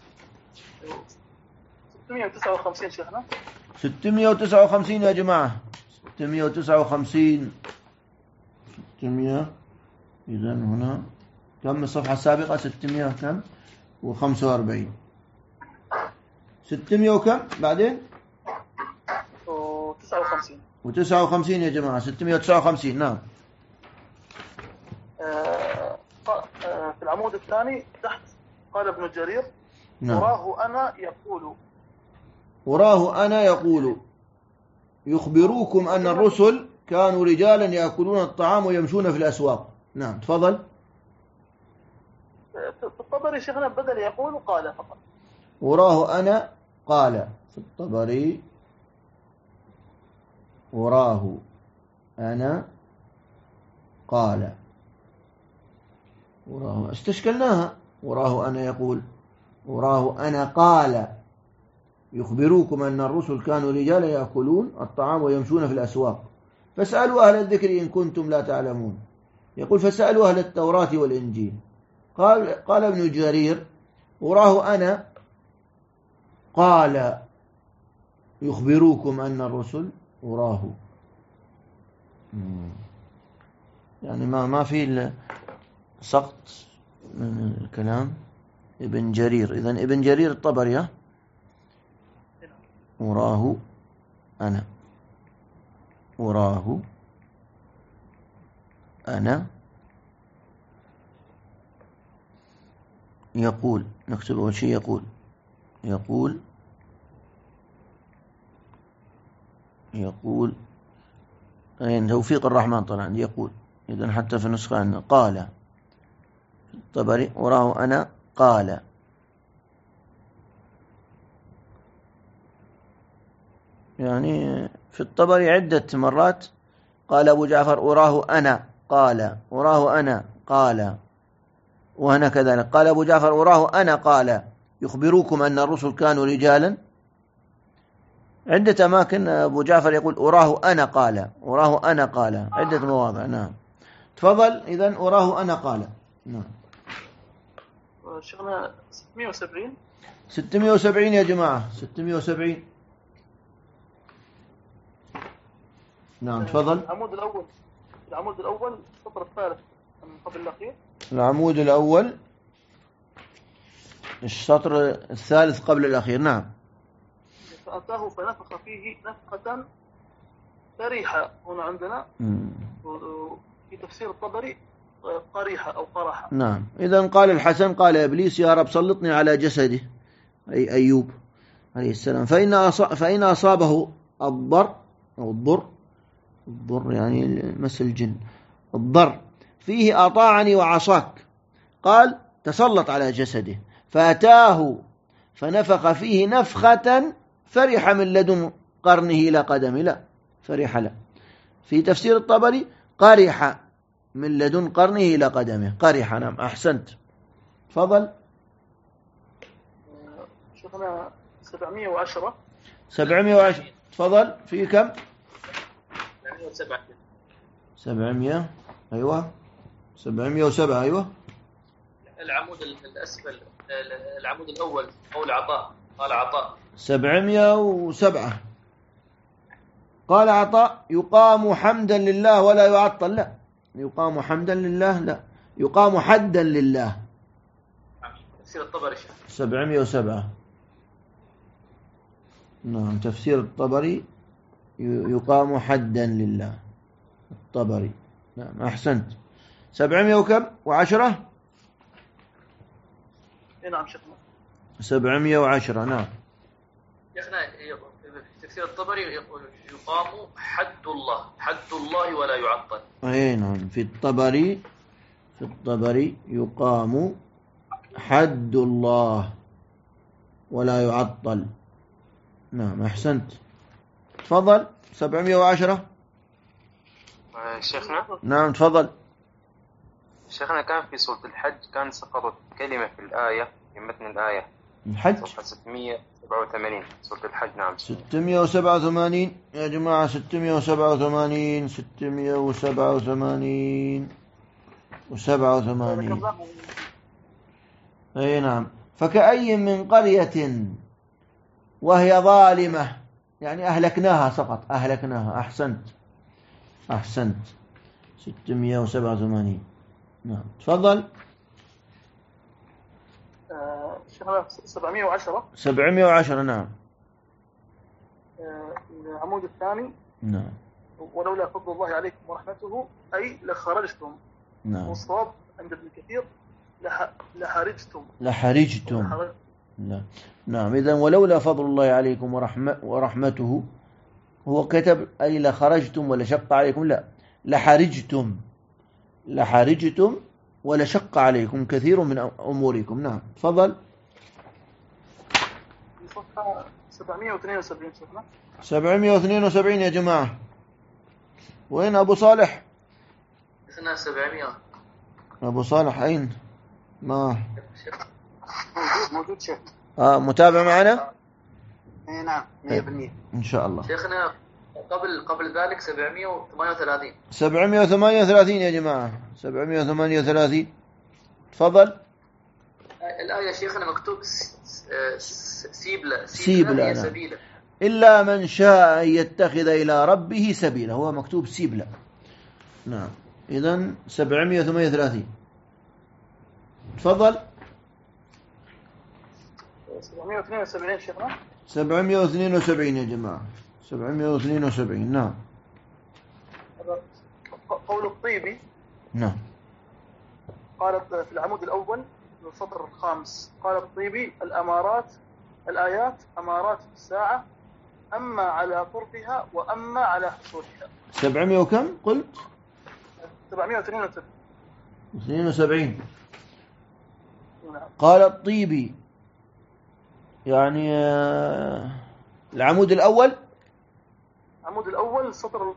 659 شيخنا. 659 يا جماعة. 659. إذن هنا كم الصفحة السابقة؟ 600 كم و45. 600 وكم بعدين؟ و59 يا جماعة. 659. نعم. في العمود الثاني تحت قال ابن جرير نعم. وراه أنا يقول يخبروكم أن الرسل كانوا رجالا يأكلون الطعام ويمشون في الأسواق. نعم تفضل. في الطبري شيخنا بدل يقول قال فقط. وراه أنا قال في الطبري، وراه أنا قال. وراه استشكلناها. وراه أنا يقول، وراه أنا قال يخبروكم أن الرسل كانوا رجالا يأكلون الطعام ويمشون في الأسواق فاسألوا أهل الذكر إن كنتم لا تعلمون. يقول فسألوا أهل التوراة والإنجيل. قال ابن جرير وراه أنا قال يخبروكم أن الرسل، وراه يعني ما في سقط من الكلام. ابن جرير. إذن ابن جرير الطبري. وراه أنا، وراه أنا يقول. نكتب أول شيء يقول أين توفيق الرحمن طبعا يقول. إذن حتى في النسخة أنه قال في الطبري وراه أنا قال. يعني في الطبري عدة مرات قال أبو جعفر وراه أنا قال، وراه أنا قال. وهنا كذلك قال أبو جعفر وراه أنا قال يخبروكم أن الرسل كانوا رجالا. عدة أماكن أبو جعفر يقول وراه أنا قال، وراه أنا قال، عدة مواضع. نعم تفضل. إذن وراه أنا قال. نعم. شغلنا 670 يا جماعة. 670. نعم تفضل. العمود الأول السطر الثالث من قبل الأخير. العمود الأول السطر الثالث قبل الأخير. نعم. فأتاه فنفخ فيه نفخة فريحة. هنا عندنا في تفسير الطبري قريحة أو قرحة. نعم. إذن قال الحسن قال إبليس يا رب سلطني على جسده، أي أيوب عليه السلام، فإن أصابه الضر أو الضر يعني مثل الجن، الضر فيه أطاعني وعصاك، قال تسلط على جسده فأتاه فنفخ فيه نفخة فرح من لدن قرنه إلى قدمه، لا فرح لا، في تفسير الطبري قرح من لدن قرنه إلى قدمه، قرح. نعم أحسنت. تفضل. شيخنا 710. 710. تفضل. في كم؟ 707. 700. أيوة 707. أيوة. العمود الأسفل، العمود الأول قول عطاء، قال عطاء 707. قال عطاء يقام حمدا لله ولا يعطل، لا يقام حمدا لله، لا يقام حدا لله. تفسير الطبري 707. نعم تفسير الطبري يقام حدا لله، الطبري. نعم أحسنت. 700 وكم و10. نعم شيخنا 710. نعم شيخنا في تفسير الطبري يقام حد الله، حد الله ولا يعطل. أي نعم في الطبري يقام حد الله ولا يعطل. نعم أحسنت. تفضل. 710. شيخنا. نعم تفضل. شيخنا كان في سورة الحج كان سقطت كلمة في الآية، في متن الآية الحج صفحة 687 سورة الحج. نعم 687 يا جماعة، 687 687 و87. أي نعم. فكأي من قرية وهي ظالمة، يعني أهلكناها سقط، أهلكناها. أحسنت 687. نعم تفضل. 710. 710. نعم. العمود الثاني. نعم. ولولا فضل الله عليكم ورحمته أي لخرجتم. نعم. والصواب عند ابن كثير لحرجتم. لا. نعم إذن ولولا فضل الله عليكم ورحمته، هو كتب أي لخرجتم ولا شق عليكم، لا لحرجتم ولا شق عليكم كثير من أموركم. نعم تفضل. صفحة 772 شيخنا. 772 يا جماعة. وين أبو صالح؟ احنا 700. أبو صالح أين؟ ما موجود شيخ. متابع معنا؟ نعم 100% إن شاء الله. شيخنا قبل ذلك 738. 738 يا جماعة. 738. تفضل. الآية شيخنا مكتوب سيبلة سبيلة. إلا من شاء أن يتخذ إلى ربه سبيلا، هو مكتوب سيبلة. نعم إذن 738. تفضل. 772 شيخنا. 772 يا جماعة. 772. نعم. قول الطيبي. نعم. قال في العمود الأول من السطر الخامس، قال الطيبي الآيات أمارات الساعة، أما على قربها وأما على حصولها. 700 وكم قلت؟ 772. قال الطيبي يعني العمود الأول السطر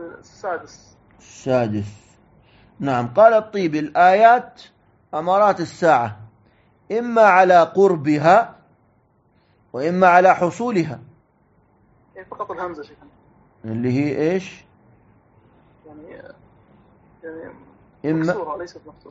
السادس. نعم. قال الطيبي الآيات أمارات الساعة إما على قربها وإما على حصولها. فقط الهمزة شيخنا اللي هي إيش؟ يعني إما مكسورة ليست مفتوحة.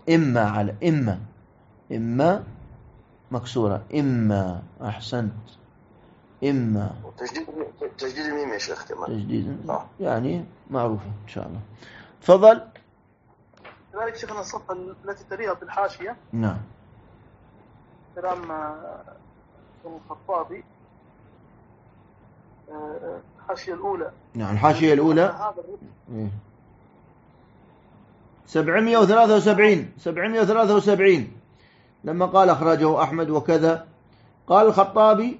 إما مكسورة. إما. أحسنت. إما تجديد الميم يا شيخ كمان. تجديد يعني معروفة إن شاء الله. تفضل. كذلك شيخنا الصفحة التي تليها في الحاشية. نعم. كلام الخطابي، الحاشية الأولى. نعم الحاشية الأولى. 773 لما قال أخرجه أحمد وكذا، قال الخطابي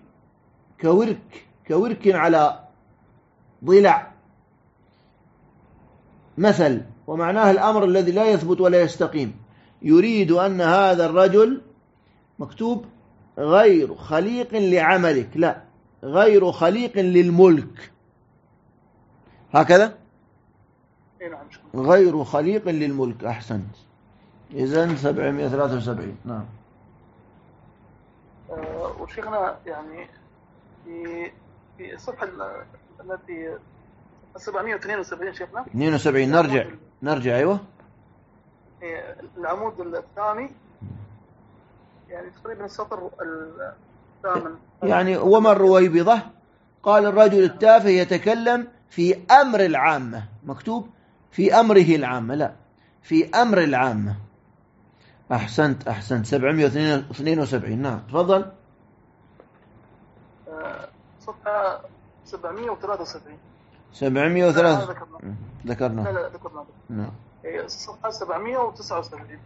كورك على ضلع، مثل، ومعناه الأمر الذي لا يثبت ولا يستقيم. يريد أن هذا الرجل مكتوب غير خليق لعملك، لا، غير خليق للملك، هكذا غير خليق للملك. أحسنت. إذن 773. نعم. وشيخنا يعني في الصفحة التي 772 شيخنا 72 نرجع أيوة العمود الثاني، يعني تقريبا السطر الثامن، يعني وما الرويبضة قال الرجل التافه يتكلم في أمر العامة، مكتوب في أمره العامة، لا، في أمر العامة. أحسنت 772. نعم تفضل. صفحة 773 ذكرنا. لا ذكرنا. نعم. صفحة 779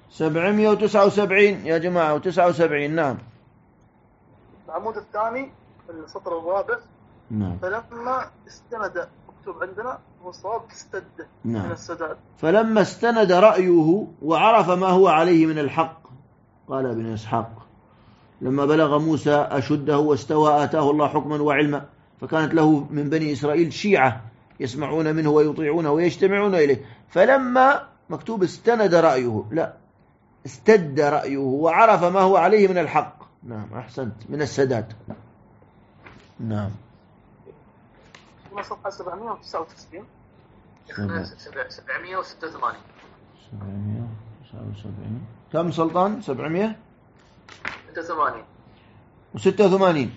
779 يا جماعة، و79. نعم. العمود الثاني السطر الرابع. نعم. فلما استند، مكتوب عندنا هو الصواب استد. نعم. من السداد. فلما استند رأيه وعرف ما هو عليه من الحق، قال ابن إسحاق لما بلغ موسى أشده واستوى آتاه الله حكما وعلما، فكانت له من بني إسرائيل شيعة يسمعون منه ويطيعونه ويجتمعون إليه. فلما مكتوب استند رأيه، لا، استد رأيه وعرف ما هو عليه من الحق. نعم أحسنت، من السداد. نعم. صفحة 799 786 كم سلطان؟ 786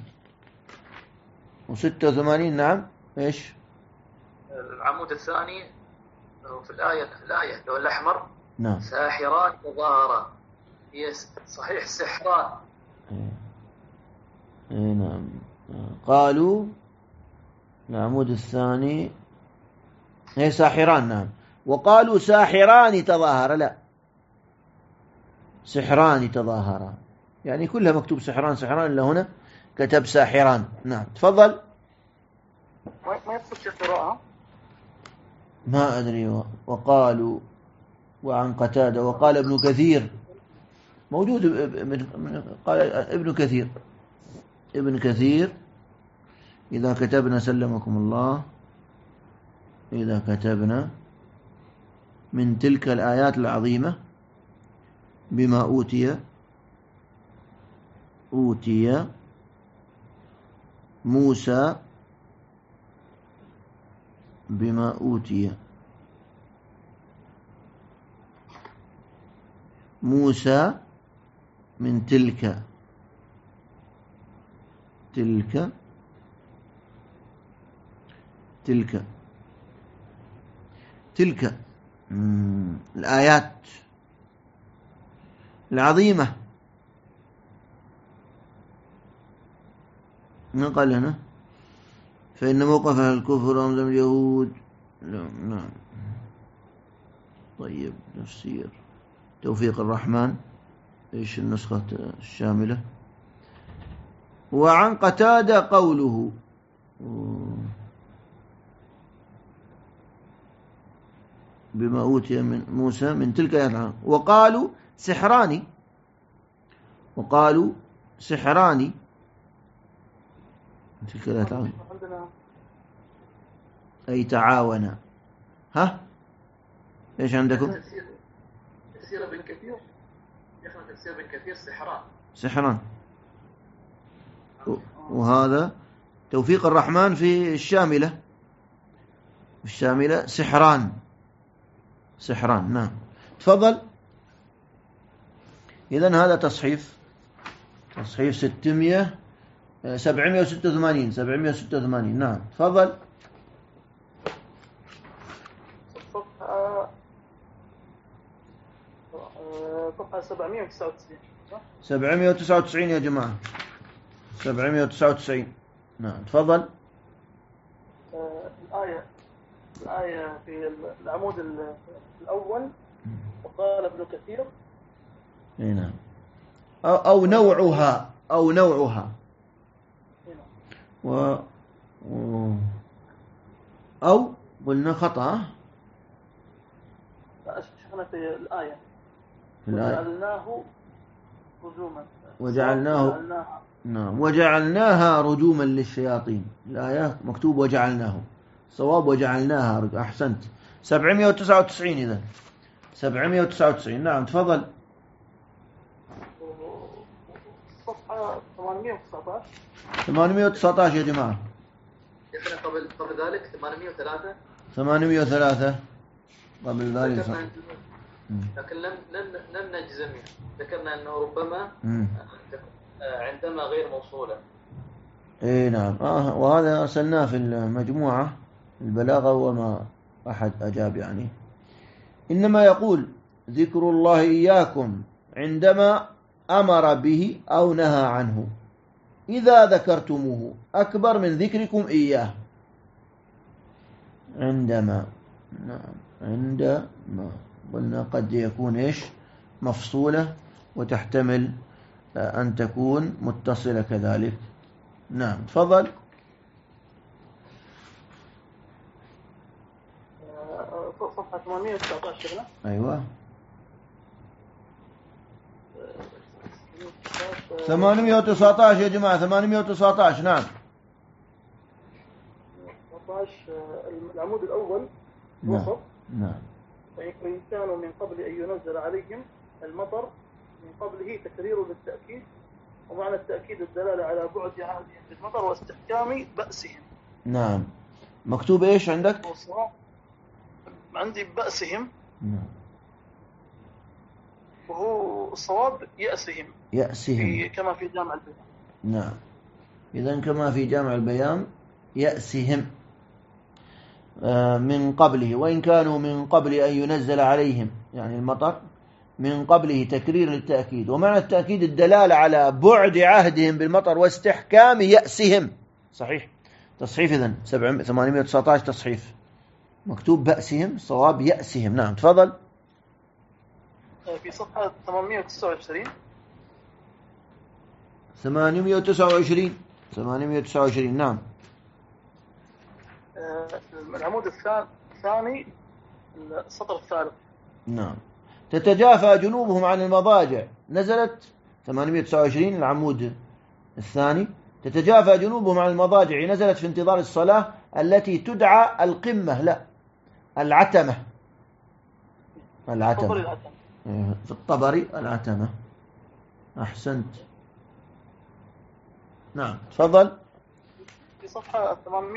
و86. نعم. إيش العمود الثاني في الآية اللون الأحمر. نعم. ساحران تظاهرا، هي صحيح سحران. نعم. قالوا العمود الثاني هي ساحران. نعم. وقالوا ساحران تظاهر، لا، سحران تظاهرا، يعني كلها مكتوب سحران إلا هنا كتب ساحران. نعم تفضل. ما يقصد قراءة، ما أدري. وقالوا وعن قتادة وقال ابن كثير، موجود قال ابن كثير إذا كتبنا سلمكم الله، إذا كتبنا من تلك الآيات العظيمة بما أوتي موسى، بما أوتي موسى من تلك الآيات العظيمة. من قال هنا فإن موقفها الكفر وأمزم اليهود. نعم. طيب تفسير توفيق الرحمن، إيش النسخة الشاملة. وعن قتادة قوله بما أوتي من موسى من تلك الآيات. وقالوا سحران من تلك الآيات أي تعاونا. ها إيش عندكم؟ تفسير ابن كثير، تفسير ابن كثير سحران. وهذا توفيق الرحمن في الشاملة سحران. نعم تفضل. إذن هذا تصحيف 786. نعم تفضل. صفحة 799 يا جماعة، 799. نعم تفضل. الآية في العمود الأول وقال ابن كثير. نعم. أو نوعها أو قلنا خطأ، شيخنا في الآية وجعلناها نعم وجعلناها رجوما للشياطين. الآية مكتوب وجعلناه، صواب وجعلناها أحسنت. 799 إذن 799. نعم تفضل. صفحة 819 819 يا جماعة. قبل ذلك 803 قبل ذلك لكن لم نجزم. ذكرنا أنه ربما عندما غير موصولة. اي نعم. وهذا أرسلناه في المجموعة البلاغة وما أحد أجاب يعني. إنما يقول ذكر الله إياكم عندما أمر به أو نهى عنه إذا ذكرتموه أكبر من ذكركم إياه. عندما، نعم عندما قلنا قد يكون إيش مفصولة وتحتمل أن تكون متصلة كذلك. نعم تفضل. صفحة 819. أيوة 819 يا جماعة 819. نعم 19 العمود الأول وسط. نعم فإن كانوا من قبل أن ينزل عليهم المطر من قبله تكرير للتأكيد، ومعنى التأكيد الدلالة على بعد عهدهم بالمطر واستحكام بأسهم. نعم مكتوب إيش عندك؟ عندي بأسهم. نعم وهو الصواب يأسهم كما في جامع البيان. نعم إذن كما في جامع البيان يأسهم من قبله، وإن كانوا من قبل أن ينزل عليهم يعني المطر من قبله تكرير للتأكيد، ومعنى التأكيد الدلالة على بعد عهدهم بالمطر واستحكام يأسهم. صحيح تصحيف إذن 819 تصحيف مكتوب بأسهم، صواب يأسهم. نعم تفضل. في صفحة 829 829. نعم العمود الثاني السطر الثالث. نعم تتجافى جنوبهم عن المضاجع نزلت 829 العمود الثاني. تتجافى جنوبهم عن المضاجع نزلت في انتظار الصلاة التي تدعى القمة، لا العتمة. في الطبري العتمة. أحسنت. نعم تفضل. في صفحة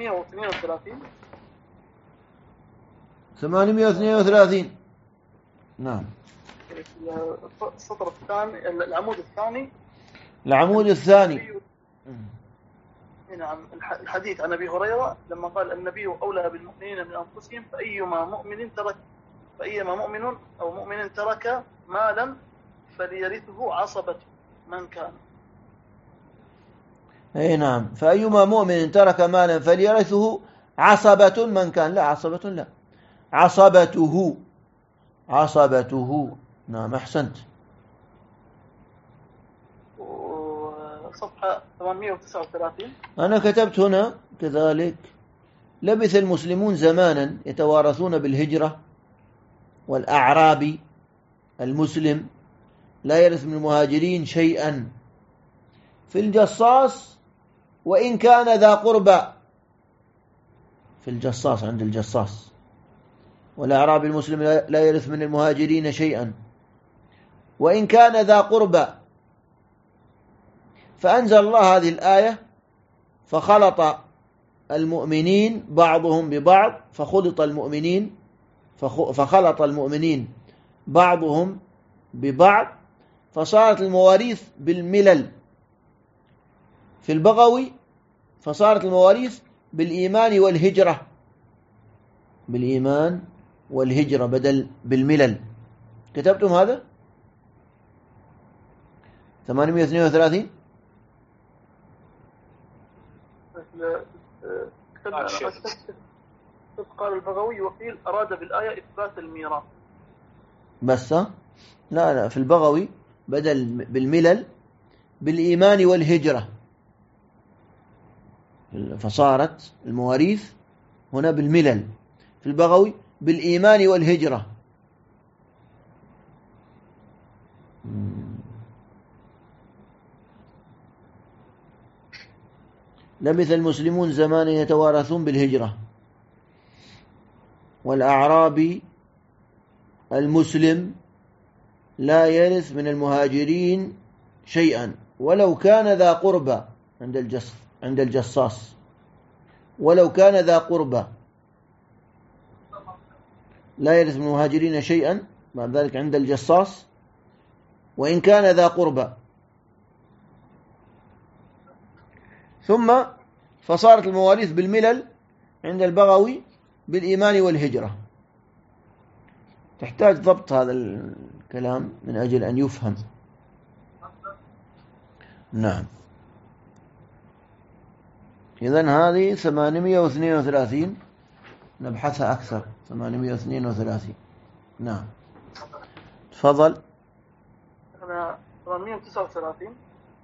832. نعم السطر الثاني العمود الثاني. نعم الحديث عن أبي هريرة لما قال النبي أولى بالمؤمنين من أنفسهم فأيما مؤمن أو مؤمن ترك مالا فليرثه عصبة من كان. اي نعم فأيما مؤمن ترك مالا فليرثه عصبة من كان. لا عصبة لا عصبته. نعم أحسنت. صفحة 839 أنا كتبت هنا كذلك لبث المسلمون زمانا يتوارثون بالهجرة والأعرابي المسلم لا يرث من المهاجرين شيئا في الجصاص وإن كان ذا قربى. في الجصاص عند الجصاص والأعرابي المسلم لا يرث من المهاجرين شيئا وإن كان ذا قربى. فأنزل الله هذه الآية فخلط المؤمنين بعضهم ببعض فخلط المؤمنين بعضهم ببعض فصارت المواريث بالملل. في البغوي فصارت المواريث بالإيمان والهجرة بدل بالملل. كتبتم هذا 832. قال البغوي وقيل أراد بالآية إثبات الميراث بس. لا في البغوي بدل بالملل بالإيمان والهجرة، فصارت المواريث هنا بالملل، في البغوي بالإيمان والهجرة. لبث المسلمون زمانا يتوارثون بالهجرة، والأعرابي المسلم لا يرث من المهاجرين شيئا ولو كان ذا قربى عند الجصاص، ولو كان ذا قربى لا يرث من المهاجرين شيئا، بعد ذلك عند الجصاص وإن كان ذا قربى. ثم فصارت المواريث بالملل عند البغوي بالإيمان والهجرة. تحتاج ضبط هذا الكلام من أجل أن يفهم. نعم. إذن هذه 832 نبحثها أكثر. 832. نعم تفضل. 839.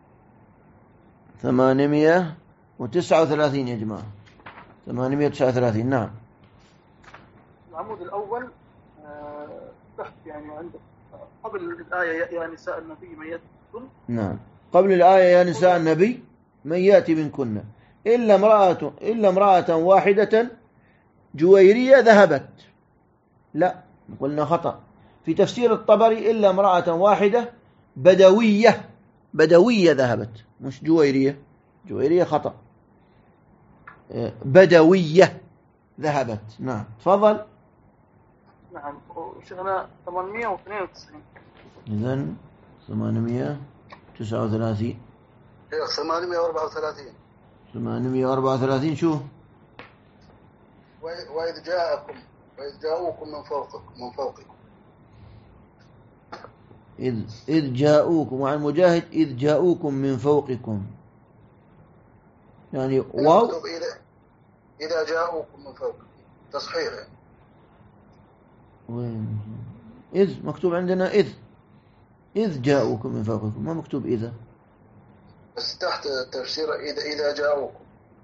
839 يا جماعة. 839. نعم. العمود الأول تحت يعني عندك قبل الآية يا نساء النبي من يأتي منكن. نعم قبل الآية يا نساء النبي من يأتي منكن إلا امرأة واحدة جويرية ذهبت. لا قلنا خطأ في تفسير الطبري، إلا امرأة واحدة بدوية ذهبت، مش جويرية خطأ، بدوية ذهبت. نعم تفضل. نعم شيخنا 892. إذن 839. 834. 834 شو؟ وإذ جاءوكم من فوقكم. إذ جاءوكم، وعن مجاهد إذ جاءوكم من فوقكم، يعني واو إذا جاءوكم من فوقكم تصحيح. وين إذ مكتوب عندنا إذ جاءوكم من فوقكم، ما مكتوب إذا. بس تحت تفسير إذا جاءوكم.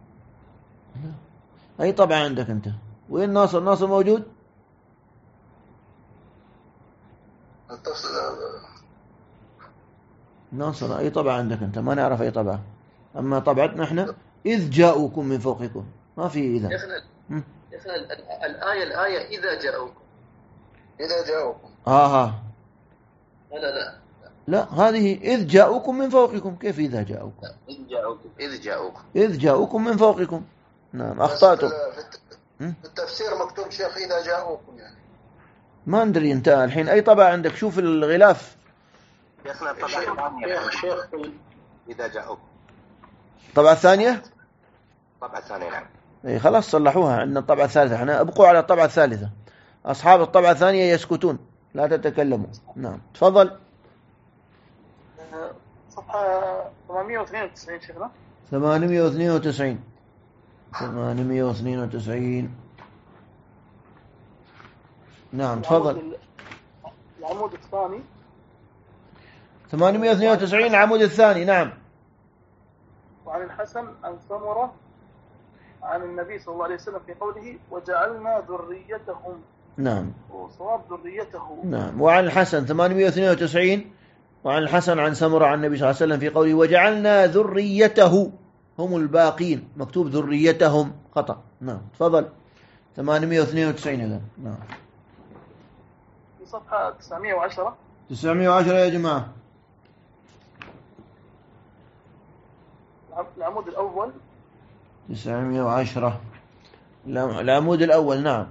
أي طبعا عندك أنت. وين ناصر موجود؟ ناصر أي طبعا عندك أنت، ما نعرف أي طبعا. أما طبعتنا إحنا إذ جاءوكم من فوقكم، ما في إذا. الآية إذا جاءوكم. لا هذه إذ جاءوكم من فوقكم. كيف إذا جاءوكم؟ إذ جاءوكم من فوقكم. نعم أخطأتم. في التفسير مكتوب شيخ إذا جاءوكم، يعني ما ندري أنت الحين أي طبعة عندك. شوف الغلاف يا أخنا الطبعة شيخ إذا جاءوكم. الطبعة الثانية. نعم. إيه خلاص صلحوها، عندنا الطبعة الثالثة. احنا ابقوا على الطبعة الثالثة. أصحاب الطبعة الثانية يسكتون لا تتكلموا. نعم تفضل. صفحة 892 شيخنا. 892. نعم تفضل. العمود الثاني. 892 العمود الثاني. نعم. وعن الحسن عن سمرة عن النبي صلى الله عليه وسلم في قوله وجعلنا ذريتهم. نعم وصواب ذريته. نعم. وعن الحسن 892 وعن الحسن عن سمرة عن النبي صلى الله عليه وسلم في قوله وجعلنا ذريته هم الباقين، مكتوب ذريتهم خطأ. نعم تفضل. 892 هذا. نعم. في صفحة 910. 910 يا جماعة. العمود الأول. 910 العمود الأول. نعم.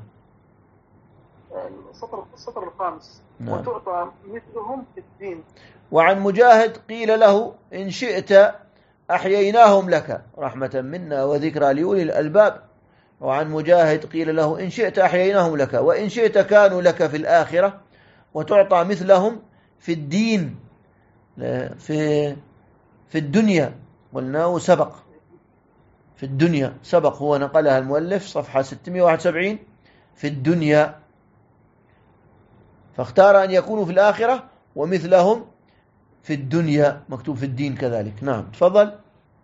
السطر الخامس. نعم. وتعطى مثلهم في الدين. وعن مجاهد قيل له إن شئت أحييناهم لك رحمة منا وذكرى لأولي الألباب. وعن مجاهد قيل له إن شئت أحييناهم لك وإن شئت كانوا لك في الآخرة وتعطى مثلهم في الدين في الدنيا. قلناه سبق في الدنيا، سبق هو نقلها المؤلف صفحة 671 في الدنيا، فاختار أن يكونوا في الآخرة ومثلهم في الدنيا مكتوب في الدين كذلك. نعم تفضل.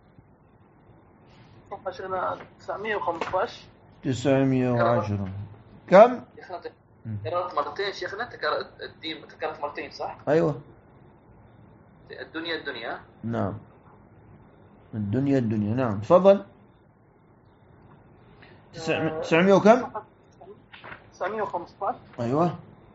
صفحة شيخنا 915. 910 كم؟ تكررت مرتين شيخنا. الدين تكررت مرتين صح؟ أيوة الدنيا. نعم الدنيا نعم. تفضل. 900 وكم؟ 915. أيوة.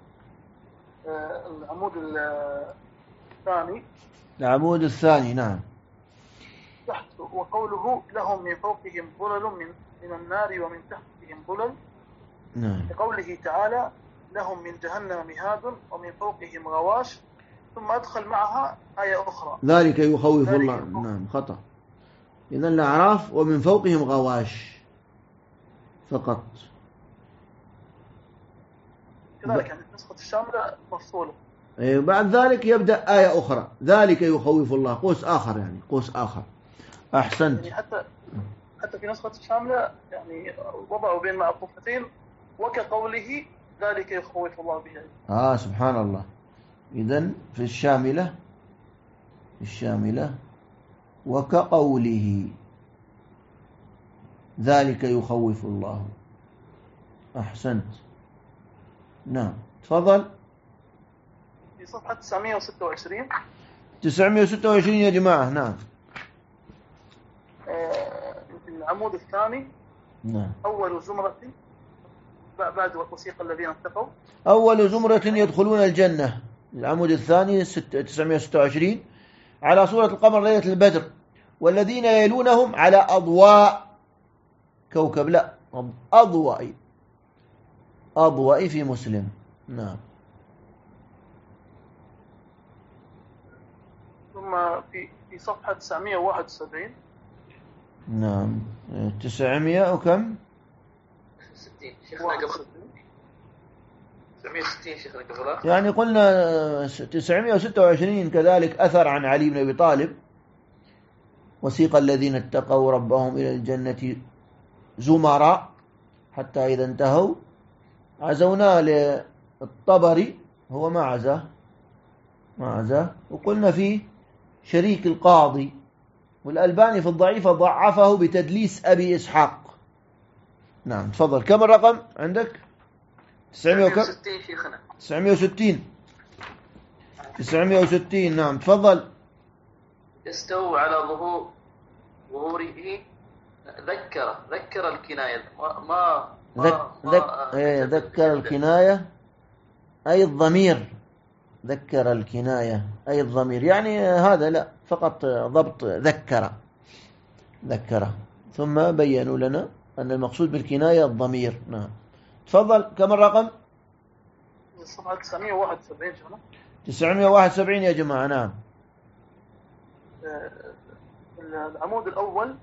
العمود الثاني. العمود الثاني نعم. تحت وقوله لهم من فوقهم ظلل من النار ومن تحتهم ظلل. نعم. لقوله تعالى لهم من جهنم مهاد ومن فوقهم غواش، ثم أدخل معها آية أخرى ذلك يخوف الله. نعم خطأ. إذن الأعراف ومن فوقهم غواش فقط. كذلك يعني نسخة الشاملة مفصولة. بعد ذلك يبدأ آية أخرى ذلك يخوف الله، قوس آخر يعني قوس آخر. أحسنت. يعني حتى في نسخة الشاملة يعني وضعوا بين معطوفتين وكقوله ذلك يخوف الله به. سبحان الله. إذن في الشاملة وكقوله ذلك يخوف الله. أحسنت. نعم تفضل. في صفحة 926. 926 يا جماعة. نعم. العمود الثاني. نعم. أول زمرة بعد وثيق الذين اتقوا. أول زمرة يدخلون الجنة. العمود الثاني 926 على سورة القمر ليلة البدر. والذين يلونهم على أضواء كوكب، لا أضواء في مسلم. نعم. ثم في صفحة 971. نعم 900 وكم؟ 60 شيخنا قبل 960 شيخنا قبلها. يعني قلنا 926 كذلك أثر عن علي بن أبي طالب وسيق الذين اتقوا ربهم إلى الجنة زمراء حتى إذا انتهوا عزونا للطبري، هو ما عزاه. وقلنا فيه شريك القاضي، والألباني في الضعيفة ضعفه بتدليس أبي إسحاق. نعم تفضل. كم الرقم عندك؟ 960 شيخنا. 960 نعم تفضل. يستووا على ظهوره. ذكر الكناية ذكر الكناية أي الضمير. ذكر الكناية أي الضمير، يعني هذا لا فقط ضبط ذكر ثم بيّنوا لنا أن المقصود بالكناية الضمير. نعم تفضل. كم الرقم؟ صفحة 971 شنو؟ 971 يا جماعة. نعم. العمود الأول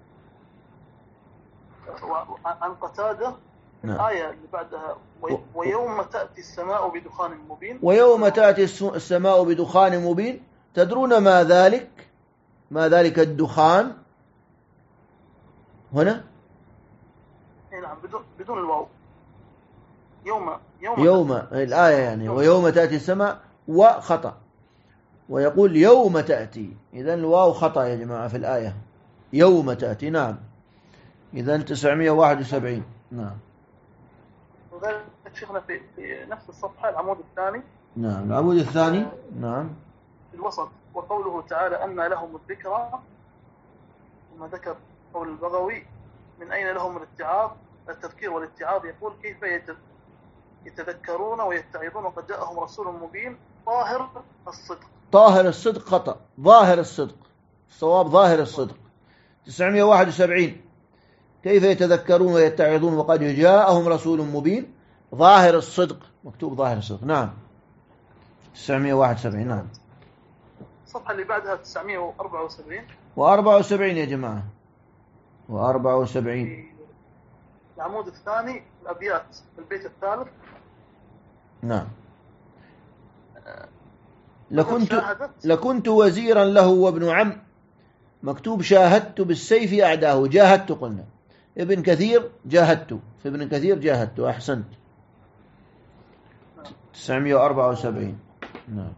عن قتادة. نعم. الآية اللي بعدها ويوم تأتي السماء بدخان مبين. ويوم تأتي السماء بدخان مبين. تدرون ما ذلك الدخان هنا؟ نعم بدون الواو. يوم الآية يعني ويوم تأتي السماء وخطأ، ويقول يوم تأتي، إذن الواو خطأ يا جماعة في الآية. يوم تأتي. نعم. إذن 971. نعم. وذلك شيخنا في نفس الصفحة العمود الثاني. نعم العمود الثاني. نعم في الوسط وقوله تعالى أن لهم الذكرى، ثم ذكر قول البغوي من أين لهم التذكير والاتعاظ. يقول كيف يتذكرون ويتعظون وقد جاءهم رسول مبين طاهر الصدق خطأ. ظاهر الصدق. الصواب ظاهر الصدق. 971 كيف يتذكرون ويتعظون وقد جاءهم رسول مبين. ظاهر الصدق مكتوب ظاهر الصدق. نعم 971. نعم. الصفحة اللي بعدها 974 و74 يا جماعة. و74 العمود الثاني الأبيات في البيت الثالث. نعم. لكنت وزيرا له وابن عم. مكتوب شاهدت بالسيف أعداه. جاهدت قلنا. ابن كثير جاهدت. في ابن كثير جاهدت. أحسنت. 974. نعم.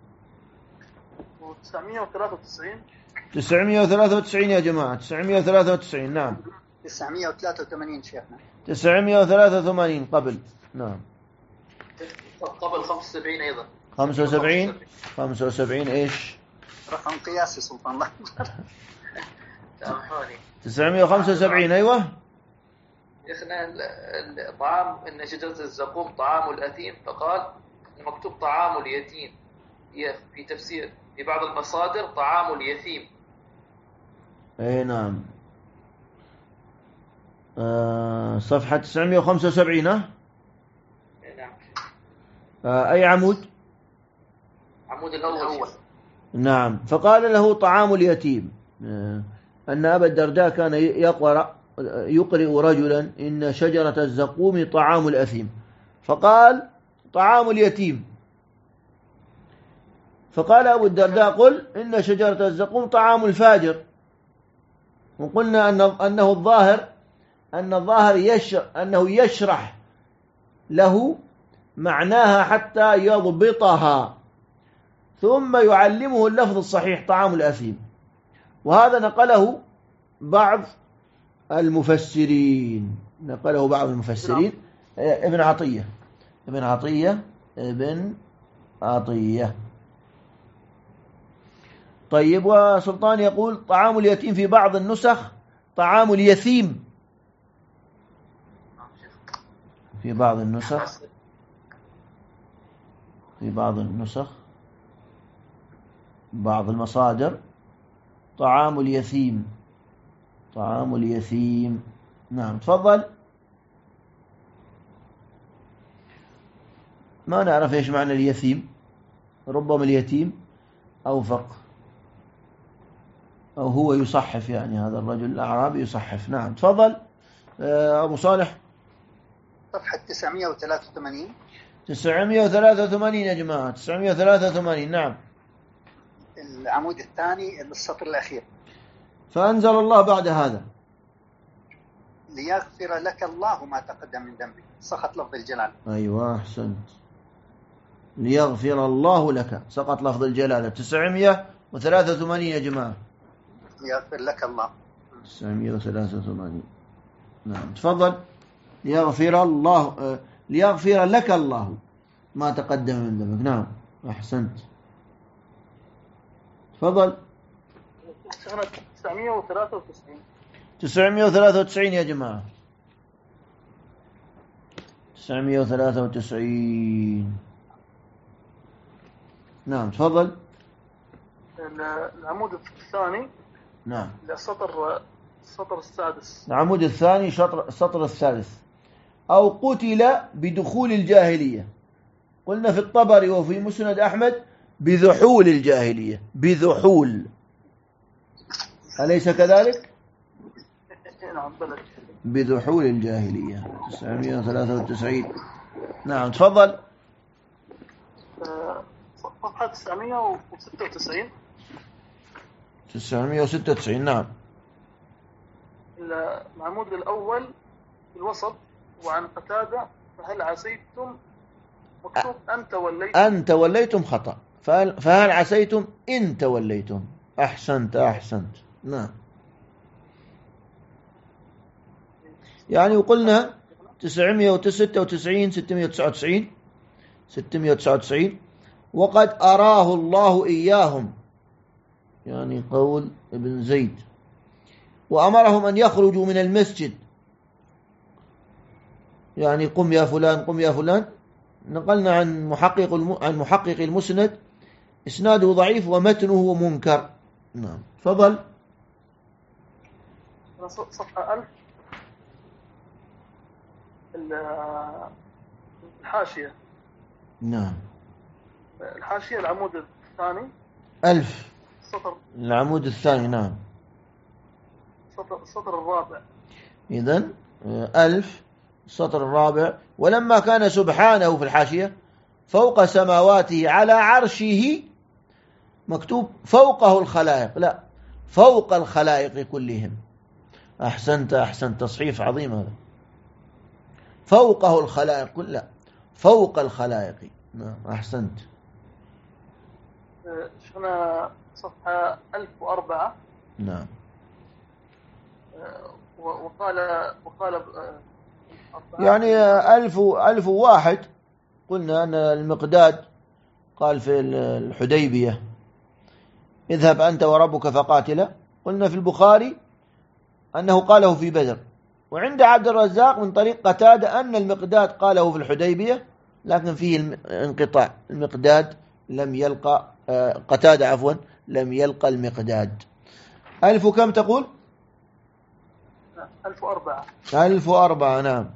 993 يا جماعة. 993. نعم. 983 شيخنا. 983 قبل. نعم. قبل 75 أيضا. 75 إيش؟ رقم قياسي سلطان الله. سامحوني. 975 أيوة. شيخنا الطعام إن شجرة الزقوم طعام الأثيم، فقال المكتوب طعام اليتيم، هي في تفسير في بعض المصادر طعام اليتيم. أي نعم. صفحة 975 ها؟ نعم. أي عمود؟ عمود الأول. نعم. فقال له طعام اليتيم، أن أبا الدرداء كان يقرئ رجلا إن شجرة الزقوم طعام الأثيم، فقال طعام اليتيم، فقال أبو الدرداء قل إن شجرة الزقوم طعام الفاجر. وقلنا أنه الظاهر أنه يشرح له معناها حتى يضبطها، ثم يعلمه اللفظ الصحيح طعام الأثيم. وهذا نقله بعض المفسرين، ابن عطية. طيب، وسلطان يقول طعام اليتيم في بعض النسخ طعام اليثيم، في بعض النسخ بعض المصادر طعام اليثيم. نعم تفضل. ما نعرف ايش معنى اليثيم، ربما اليتيم أوفق، أو هو يصحف، يعني هذا الرجل الأعرابي يصحف. نعم تفضل أبو صالح. صفحة 983. 983 يا جماعة، 983. نعم. العمود الثاني السطر الأخير. فأنزل الله بعد هذا ليغفر لك الله ما تقدم من ذنبك، سقط لفظ الجلالة. أيوة أحسنت، ليغفر الله لك، سقط لفظ الجلالة. 983 يا جماعة، ليغفر لك الله. 983. نعم تفضل. ليغفر لك الله ما تقدم من ذنبك. نعم أحسنت، تفضل. 993 يا جماعة، 993. نعم تفضل. العمود الثاني. نعم. السطر السادس. العمود الثاني السطر السادس. أو قتل بدخول الجاهلية. قلنا في الطبري وفي مسند أحمد بذحول الجاهلية، بذحول، أليس كذلك؟ بذحول الجاهلية. 993. نعم تفضل. صفحة 996. 996. نعم. العمود الأول في الوسط، وعن قتادة فهل عسيتم، مكتوب أن توليتم خطأ، فهل عسيتم إن توليتم. أحسنت. نعم. يعني وقلنا 996 699 وقد أراه الله إياهم، يعني قول ابن زيد، وأمرهم أن يخرجوا من المسجد، يعني قم يا فلان. نقلنا عن محقق المسند إسناده ضعيف ومتنه منكر. نعم تفضل. صفحة 1000 الحاشية. نعم. الحاشية العمود الثاني 1000 العمود الثاني. نعم. السطر الرابع. إذن 1000 السطر الرابع. ولما كان سبحانه في الحاشية فوق سماواته على عرشه، مكتوب فوقه الخلائق، لا فوق الخلائق كلهم. أحسنت تصحيف عظيم هذا. فوقه الخلائق كلها، فوق الخلائق. نعم أحسنت. شفنا صفحة 1004. نعم. وقال يعني 1001. قلنا أن المقداد قال في الحديبية اذهب أنت وربك فقاتلا. قلنا في البخاري أنه قاله في بدر، وعند عبد الرزاق من طريق قتادة أن المقداد قاله في الحديبية، لكن فيه انقطاع. المقداد لم يلقى قتادة عفوا لم يلقى المقداد. 1000 كم تقول؟ 1004. 1004 نعم.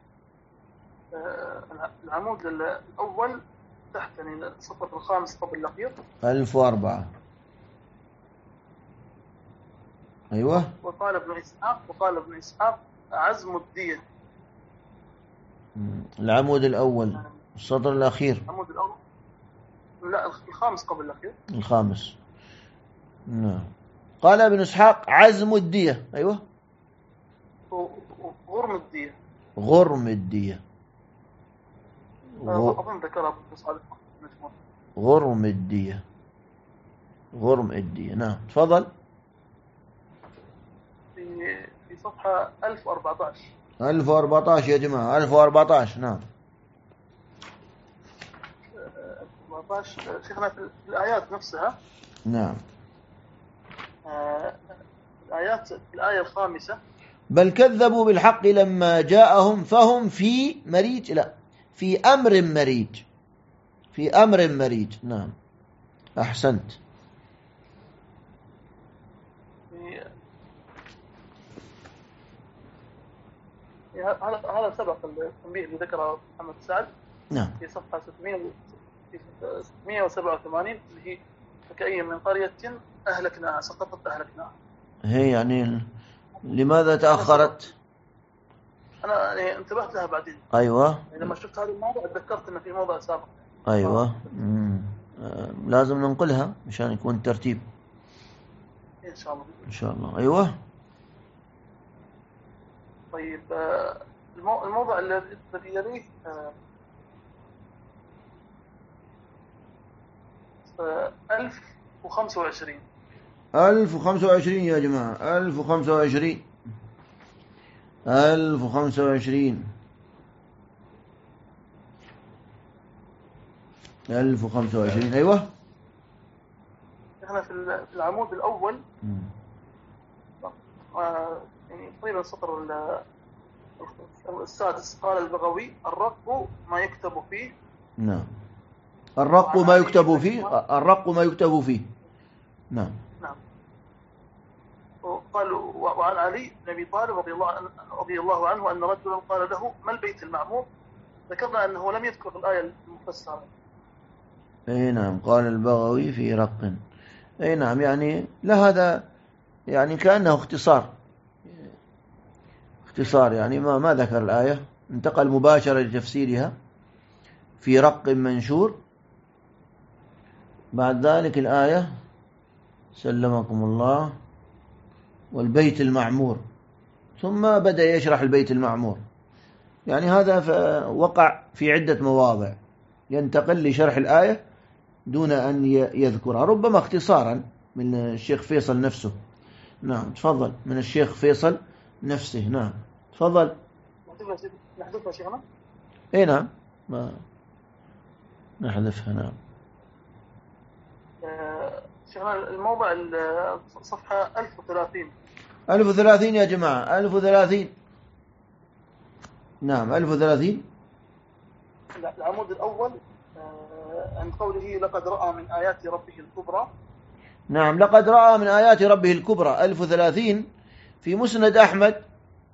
العمود الأول تحت يعني السطر الخامس قبل الأخير. 1004 أيوة. وقال ابن إسحاق عزم الدية. العمود الأول السطر الأخير. العمود الأول لا الخامس قبل الأخير. الخامس نعم. قال ابن إسحاق عزم الدية. أيوة. غرم الدية. غرم الدية. أظن ذكرها ابن صالح. غرم الدية. غرم الدية نعم. تفضل. في صفحة 1014. 1014 يا جماعة. 1014 نعم. 14 شيخنا في الآيات نفسها. نعم. الآية الخامسة بل كذبوا بالحق لما جاءهم فهم في مريج. لا في أمر مريج. في أمر مريج نعم. أحسنت. هذا سبق التنبيه اللي ذكره محمد سعد. نعم. في صفحة 687 اللي هي كأي من قرية أهلكناها سقطت أهلكناها. هي يعني لماذا تأخرت؟ أنا يعني انتبهت لها بعدين. أيوة. لما شفت هذا الموضوع تذكرت أنه في موضوع سابق. أيوة. لازم ننقلها مشان يكون ترتيب إن شاء الله. إن شاء الله. أيوة. طيب الموضوع الذي يليه 1025. 1025 يا جماعة. 1025. 1025. 1025 أيوة. احنا في العمود الأول يعني تقريبا السطر السادس. قال البغوي الرق ما يكتب فيه. نعم. الرق ما يكتب فيه. الرق ما يكتب فيه. نعم. نعم. وقال وعن علي بن أبي طالب رضي الله عنه أن رجلا قال له ما البيت المعمور. ذكرنا أنه لم يذكر الآية المفسرة. أي نعم. قال البغوي في رق. أي نعم. يعني لا هذا يعني كأنه اختصار يعني ما ذكر الآية، انتقل مباشرة لتفسيرها في رق منشور. بعد ذلك الآية سلمكم الله والبيت المعمور، ثم بدأ يشرح البيت المعمور. يعني هذا وقع في عدة مواضع، ينتقل لشرح الآية دون أن يذكرها، ربما اختصارا من الشيخ فيصل نفسه. نعم تفضل. من الشيخ فيصل نفسه. نعم تفضل. نحذفها شيخنا. اي نعم ما نحذفها. نعم. شيخنا الموضع صفحة 1030. 1030 يا جماعة. 1030. نعم 1030. العمود الأول عند قوله لقد رأى من آيات ربه الكبرى. نعم لقد رأى من آيات ربه الكبرى. 1030 في مسند أحمد.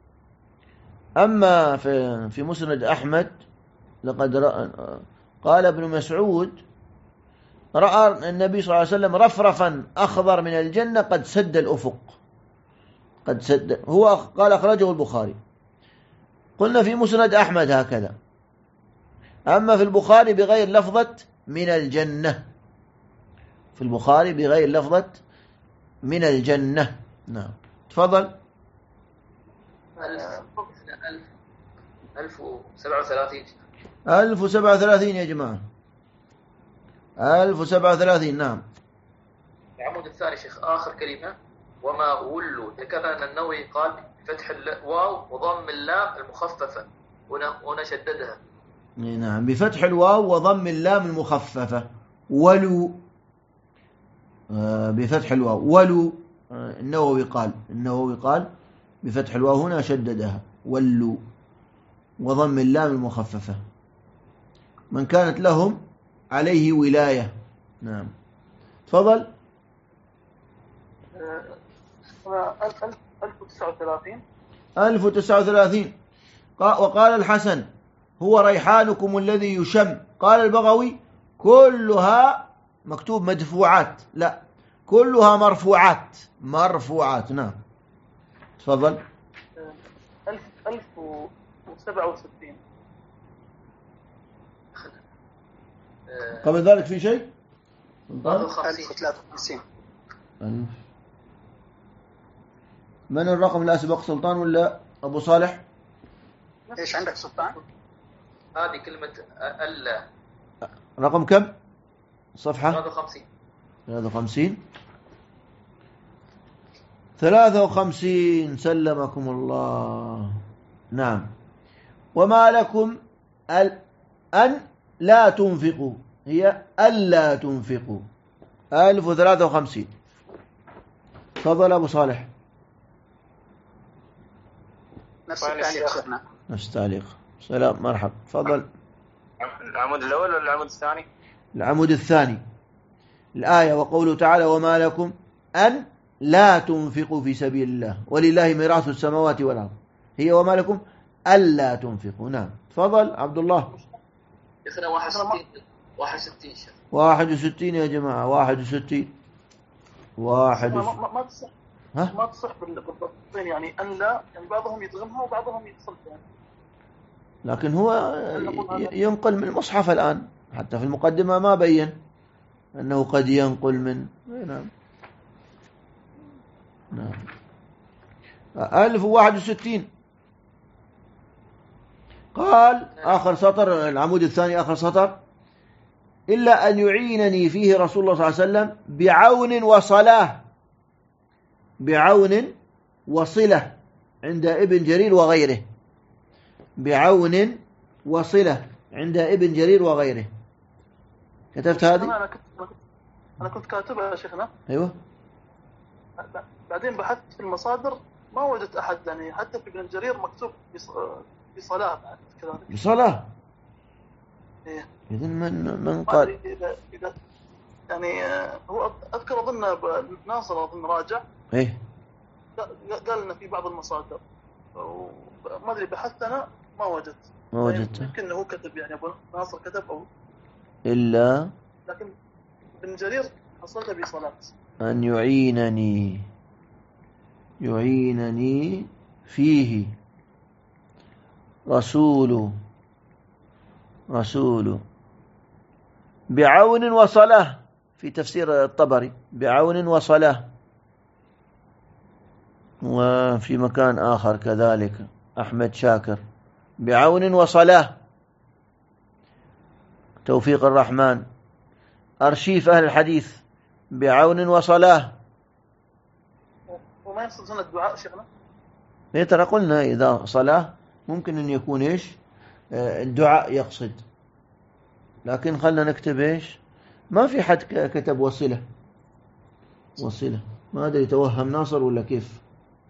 أما في مسند أحمد لقد رأى قال ابن مسعود رأى النبي صلى الله عليه وسلم رفرفا أخضر من الجنة قد سد الأفق. قد سد. هو قال أخرجه البخاري. قلنا في مسند أحمد هكذا. أما في البخاري بغير لفظة من الجنة. في البخاري بغير لفظة من الجنة. نعم تفضل. 1037. 1037 يا جماعة. 1037 نعم. العمود الثاني شيخ آخر كلمة وما ولوا. ذكرنا أن النووي قال بفتح الواو وضم اللام المخففة هنا شددها. نعم بفتح الواو وضم اللام المخففة. ولو. بفتح الواو. ولوا النووي قال بفتح الواو هنا شددها ولوا وضم اللام المخففة من كانت لهم عليه ولاية. نعم تفضل. 1039. وقال الحسن هو ريحانكم الذي يشم. قال البغوي كلها مكتوب مدفوعات، لا كلها مرفوعات. نعم تفضل. 1067. قبل ذلك في شيء؟ 1053. من الرقم لا سبق سلطان ولا أبو صالح؟ ايش عندك سلطان؟ هذه كلمة ألا. رقم كم؟ صفحة 53. سلمكم الله. نعم. وما لكم أن لا تنفقوا، هي ألا تنفقوا. 1053. تفضل أبو صالح. نفس التعليق شيخنا. نفس التعليق. سلام مرحب. تفضل. العمود الأول ولا العمود الثاني؟ العمود الثاني. الآية وقوله تعالى وما لكم أن لا تنفقوا في سبيل الله ولله ميراث السماوات والأرض، هي وما لكم ألا تنفقوا. نعم تفضل عبد الله. يخنا 61 شيخ. 61 يا جماعة. 61 ما تصح بالضبطين، يعني أن لا، يعني بعضهم يدغمها وبعضهم يتصل يعني. لكن هو ينقل من المصحف الآن، حتى في المقدمة ما بين أنه قد ينقل من. نعم 1061. قال آخر سطر، العمود الثاني آخر سطر، إلا أن يعينني فيه رسول الله صلى الله عليه وسلم بعون وصلة عند ابن جرير وغيره. بعون وصلة عند ابن جرير وغيره. كتبت هذه؟ أنا كنت كاتبها يا شيخنا. أيوة. بعدين بحثت في المصادر ما وجدت أحد، يعني حتى في ابن جرير مكتوب بصلاة بعد كذلك. بصلاة. إيه. إذن من قال؟ إذا يعني هو أذكر أظن ناصر أظن راجع. إيه. قال لنا في بعض المصادر، ما أدري بحثت أنا ما وجدت. يمكن هو كتب، يعني أبو ناصر كتب أو إلا، لكن ابن جرير حصلت بصلاة. أن يعينني فيه رسول بعون وصلاة، في تفسير الطبري بعون وصلاة. وفي مكان آخر كذلك أحمد شاكر بعون وصلاة. توفيق الرحمن أرشيف أهل الحديث بعون وصلاة. وما يقصد هنا الدعاء شيخنا؟ ليه ترى قلنا إذا صلاة ممكن أن يكون إيش الدعاء يقصد، لكن خلنا نكتب إيش، ما في حد كتب وصلة. ما أدري توهم ناصر ولا كيف.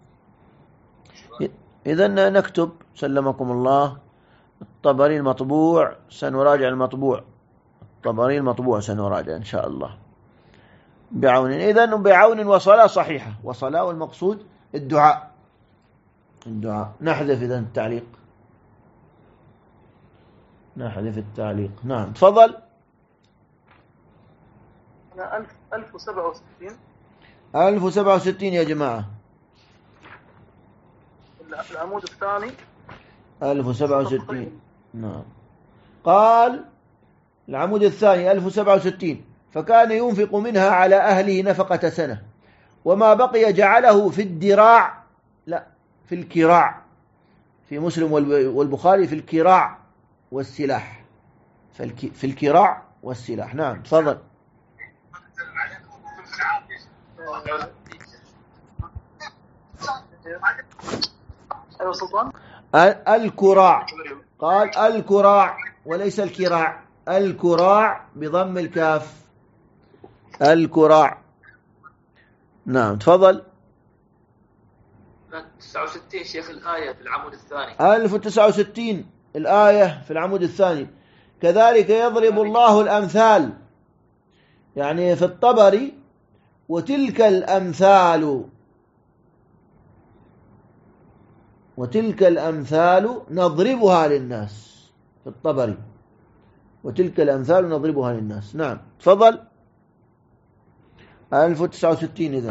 إذن نكتب سلمكم الله الطبري المطبوع، سنراجع المطبوع. الطبري المطبوع سنراجع إن شاء الله بعون. إذن بعون وصلاة صحيحة، وصلاة والمقصود الدعاء. نحذف إذن التعليق. نعم تفضل. أنا 1067. 1067 يا جماعة. العمود الثاني 1067. نعم. قال العمود الثاني 1067 فكان ينفق منها على أهله نفقة سنة، وما بقي جعله في الدراع، لا في الكراع، في مسلم والبخاري في الكراع والسلاح، في الكراع والسلاح. نعم تفضل. أيوة سلطان. الكراع، قال الكراع وليس الكراع، الكراع بضم الكاف. الكراع نعم تفضل. 69 شيخ الآية في العمود الثاني. 1069 الآية في العمود الثاني. كذلك يضرب الله الأمثال، يعني في الطبري وتلك الأمثال نضربها للناس، في الطبري وتلك الأمثال نضربها للناس. نعم تفضل. 1069 إذا.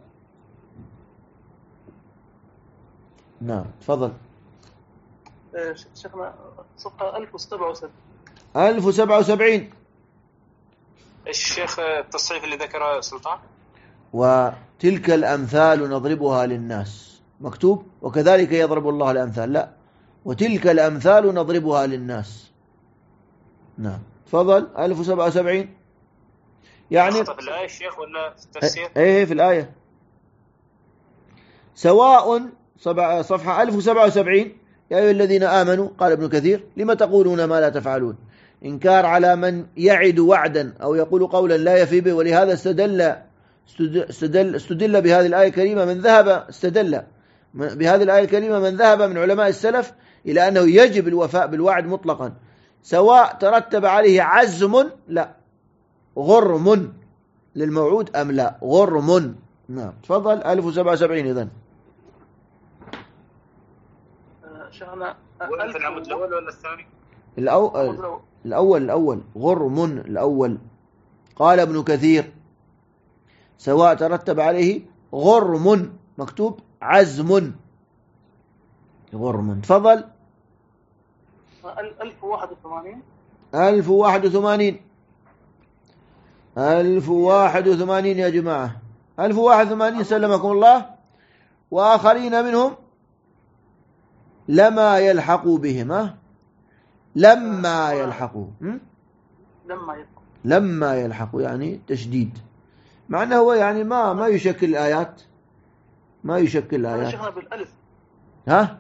نعم تفضل. شيخنا صفحة 1077. 1077. الشيخ التصحيف اللي ذكره سلطان. وتلك الأمثال نضربها للناس مكتوب وكذلك يضرب الله الأمثال، لا، وتلك الأمثال نضربها للناس. نعم تفضل. 1077 يعني في الآية الشيخ ولا في التفسير؟ ايه في الآية. سواء صفحة 1077. يا أيها الذين آمنوا، قال ابن كثير، لما تقولون ما لا تفعلون؟ إنكار على من يعد وعدا أو يقول قولا لا يفي به. ولهذا استدل بهذه الآية الكريمة من ذهب من علماء السلف إلى أنه يجب الوفاء بالوعد مطلقا، سواء ترتب عليه عزم لا غرم للموعود أم لا غرم. نعم تفضل. 1077 إذن. شيخنا في العمود الأول ولا الثاني؟ الأول غرم الأول. قال ابن كثير سواء ترتب عليه غرم مكتوب عزم غرم. تفضل. 1081. 1081 يا جماعة. 1081 سلمكم الله. وآخرين منهم لما يلحقوا بهم. لما يلحقوا يعني تشديد، مع أنه هو يعني ما يشكل الآيات. شيخنا بالألف. ها؟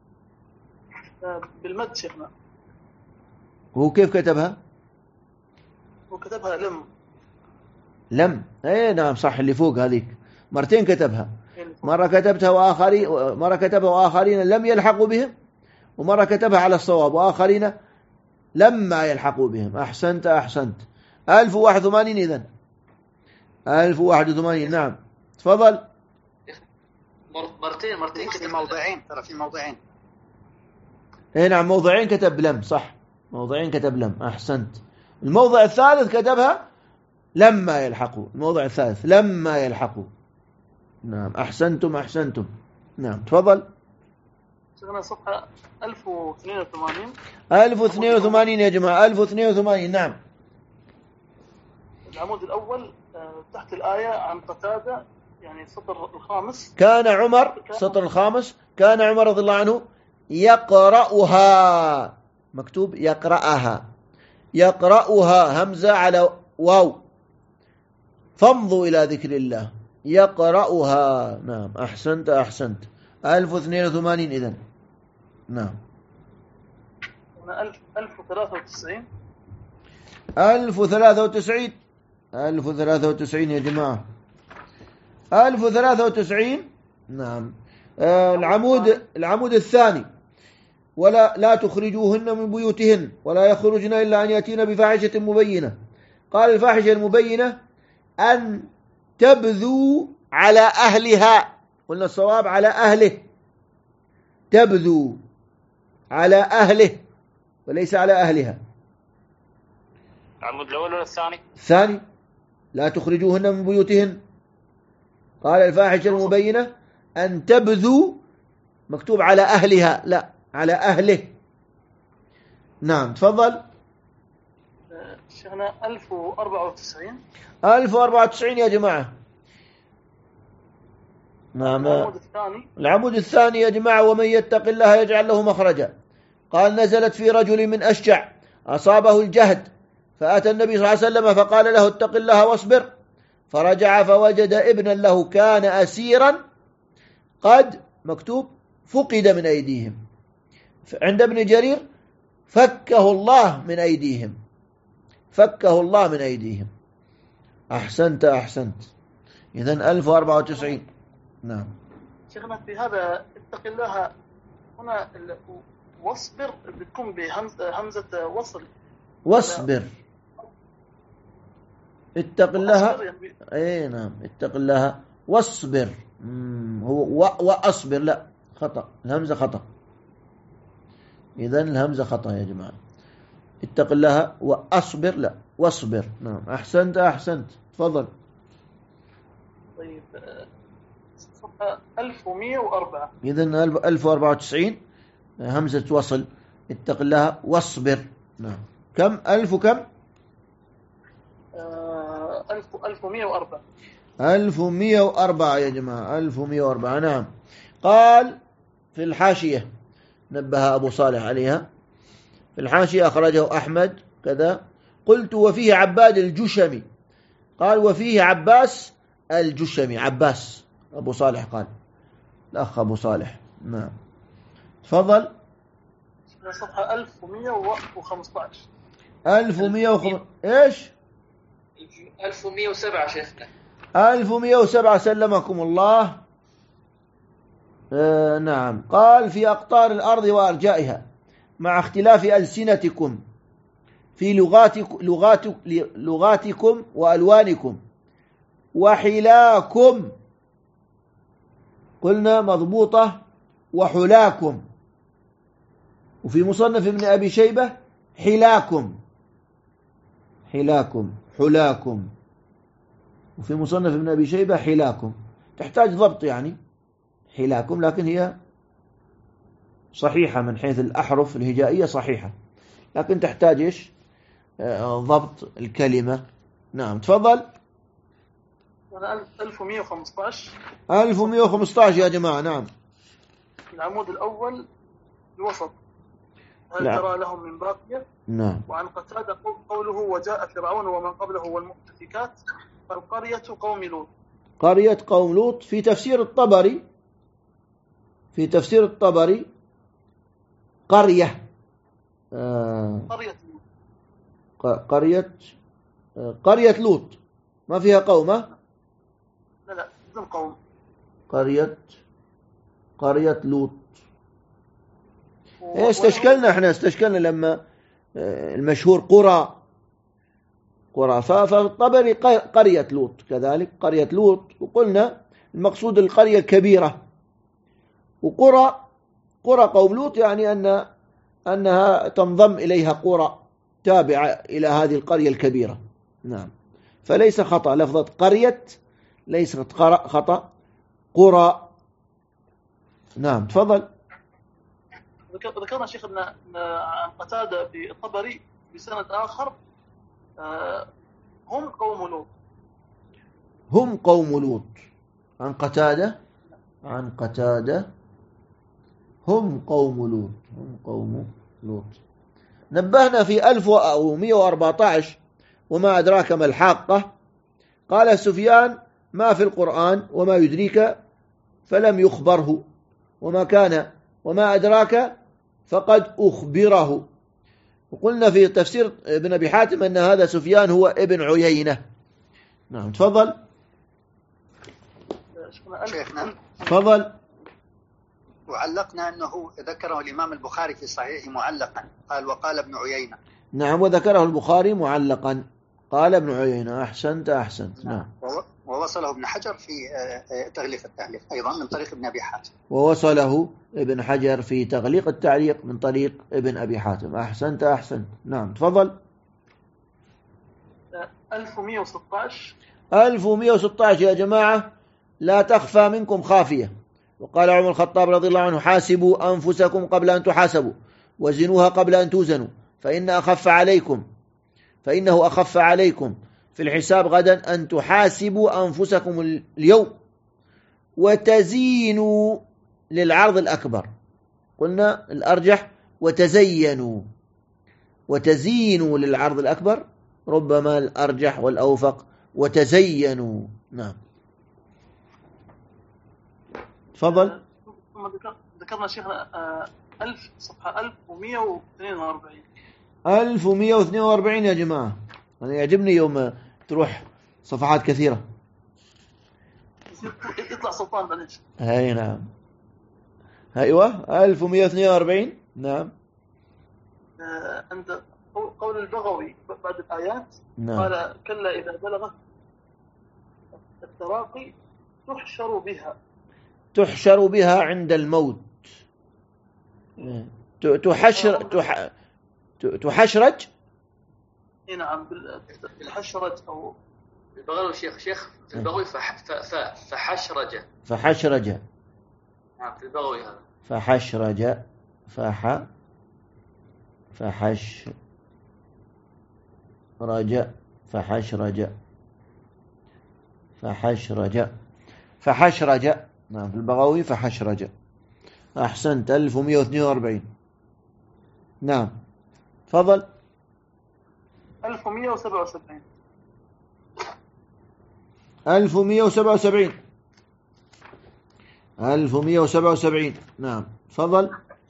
بالمد شيخنا. هو كيف كتبها؟ هو كتبها لم. ايه نعم صح، اللي فوق هذيك مرتين كتبها. مرة كتبها وآخرين لم يلحقوا بهم، ومرة كتبها على الصواب وآخرين لما يلحقوا بهم. أحسنت. 1081 إذن. 1081 نعم تفضل. مرتين في موضعين، ترى في موضعين. ايه نعم موضعين كتب لم، صح، موضعين كتب لم. أحسنت. الموضع الثالث كتبها لما يلحقوا، الموضع الثالث لما يلحقوا. نعم أحسنتم. نعم تفضل. شيخنا صفحة 1082. 1082 يا جماعة. 1082 نعم. العمود الأول تحت الآية عن قتادة، يعني السطر الخامس. كان عمر، السطر الخامس، كان عمر رضي الله عنه يقرأها، مكتوب يقرأها همزة على واو، فامضوا إلى ذكر الله. يقرأها. نعم أحسنت. 1082 إذن. نعم. 1093. 1093 يا جماعة. 1093 نعم. العمود الثاني. لا تخرجوهن من بيوتهن ولا يخرجن إلا أن يأتين بفاحشة مبينة. قال الفاحشة المبينة أن تبذو على أهلها، قلنا الصواب على أهله، تبذو على أهله وليس على أهلها. العمود الأول ولا الثاني؟ الثاني. لا تخرجوهن من بيوتهن. قال الفاحشة المبينة أن تبذو، مكتوب على أهلها، لا على أهله. نعم تفضل. شيخنا 1094. 1094 يا جماعة. نعم. العمود الثاني يا جماعة. ومن يتق الله يجعل له مخرجا. قال نزلت في رجل من أشجع أصابه الجهد، فأتى النبي صلى الله عليه وسلم فقال له اتق الله واصبر، فرجع فوجد ابنا له كان أسيرا قد، مكتوب، فقد من أيديهم. عند ابن جرير فكه الله من أيديهم. أحسنت. إذن 1094. نعم. شيخنا في هذا اتق الله هنا واصبر بتكون بهمزة وصل. واصبر. اتق الله. اي نعم، اتق الله واصبر. هو واصبر، لا خطأ، الهمزة خطأ. إذن الهمزة خطأ يا جماعة. اتق الله واصبر، لا واصبر. نعم، أحسنت. تفضل. طيب 1104. إذن 1094 همزة وصل. اتق الله واصبر. نعم. كم 1000 وكم؟ 1104. 1104 يا جماعة، 1104. نعم. قال في الحاشية، نبه أبو صالح عليها في الحاشية، أخرجه أحمد كذا. قلت وفيه عباد الجشمي. قال وفيه عباس الجشمي. عباس أبو صالح قال، الأخ أبو صالح. نعم. تفضل. صفحة 1115. 1100 إيش؟ 1107 شيخنا. 1107 سلمكم الله. نعم. قال في أقطار الأرض وأرجائها مع اختلاف ألسنتكم في لغاتكم وألوانكم وحلاكم. قلنا مضبوطة وحلاكم. وفي مصنف ابن أبي شيبة حلاكم. وفي مصنف ابن أبي شيبة حلاكم. تحتاج ضبط يعني حلاكم، لكن هي صحيحة من حيث الأحرف الهجائية صحيحة، لكن تحتاج إيش؟ ضبط الكلمة. نعم. تفضل. 1115. 1115 يا جماعة. نعم. العمود الأول الوسط. هل نعم. ترى لهم من باقية؟ نعم. وعن قتادة قوله وجاء فرعون ومن قبله والمؤتفكات فالقرية قوم لوط. قرية قوم لوط. في تفسير الطبري قرية قرية لوط، ما فيها قوم. لا بدون قوم. قرية لوط. استشكلنا لما المشهور قرى. فالطبري قرية لوط كذلك، قرية لوط. وقلنا المقصود القرية الكبيرة، وقرى قوم لوط يعني أنها تنضم إليها قرى تابعة إلى هذه القرية الكبيرة. نعم. فليس خطأ لفظة قرية، ليس خطأ قرى. نعم. تفضل. ذكرنا شيخ أن عن قتادة في الطبري بسند آخر هم قوم لوط. عن قتادة هم قوم لوط. نبهنا في 1114 وما أدراك ما الحاقة. قال سفيان ما في القرآن وما يدريك فلم يخبره، وما أدراك فقد أخبره. وقلنا في تفسير ابن أبي حاتم أن هذا سفيان هو ابن عيينة. نعم. تفضل. شيخنا. تفضل. وعلقنا أنه ذكره الإمام البخاري في صحيحه معلقا، قال وقال ابن عيينة. نعم. وذكره البخاري معلقا، قال ابن عيينة. أحسنت. نعم. ووصله ابن حجر في تغليق التعليق أيضا من طريق ابن أبي حاتم. ووصله ابن حجر في تغليق التعليق من طريق ابن أبي حاتم. أحسنت. نعم. تفضل. 1116 يا جماعة، لا تخفى منكم خافية. وقال عمر الخطاب رضي الله عنه حاسبوا أنفسكم قبل أن تحاسبوا وزنوها قبل أن توزنوا فإنه أخف عليكم في الحساب غدا أن تحاسبوا أنفسكم اليوم وتزينوا للعرض الأكبر. قلنا الأرجح وتزينوا للعرض الأكبر، ربما الأرجح والأوفق وتزينوا. نعم. تفضل. ثم ذكرنا شيخنا صفحة 1142. 1142 يا جماعة. أنا يعجبني يوم تروح صفحات كثيرة. يطلع سلطان بعدين. هاي نعم. أيوة 1142. نعم. عند قول البغوي بعد الآيات. نعم. قال كلا إذا بلغت التراقي تحشر بها عند الموت. تحشرج. نعم بالحشرج أو البغوي شيخ في البغوي فحشرج. نعم في البغوي هذا فحشرج فحشرج. نعم في البغوي فحشرج. أحسنت. 1142. نعم تفضل. 1177. 1177. نعم تفضل.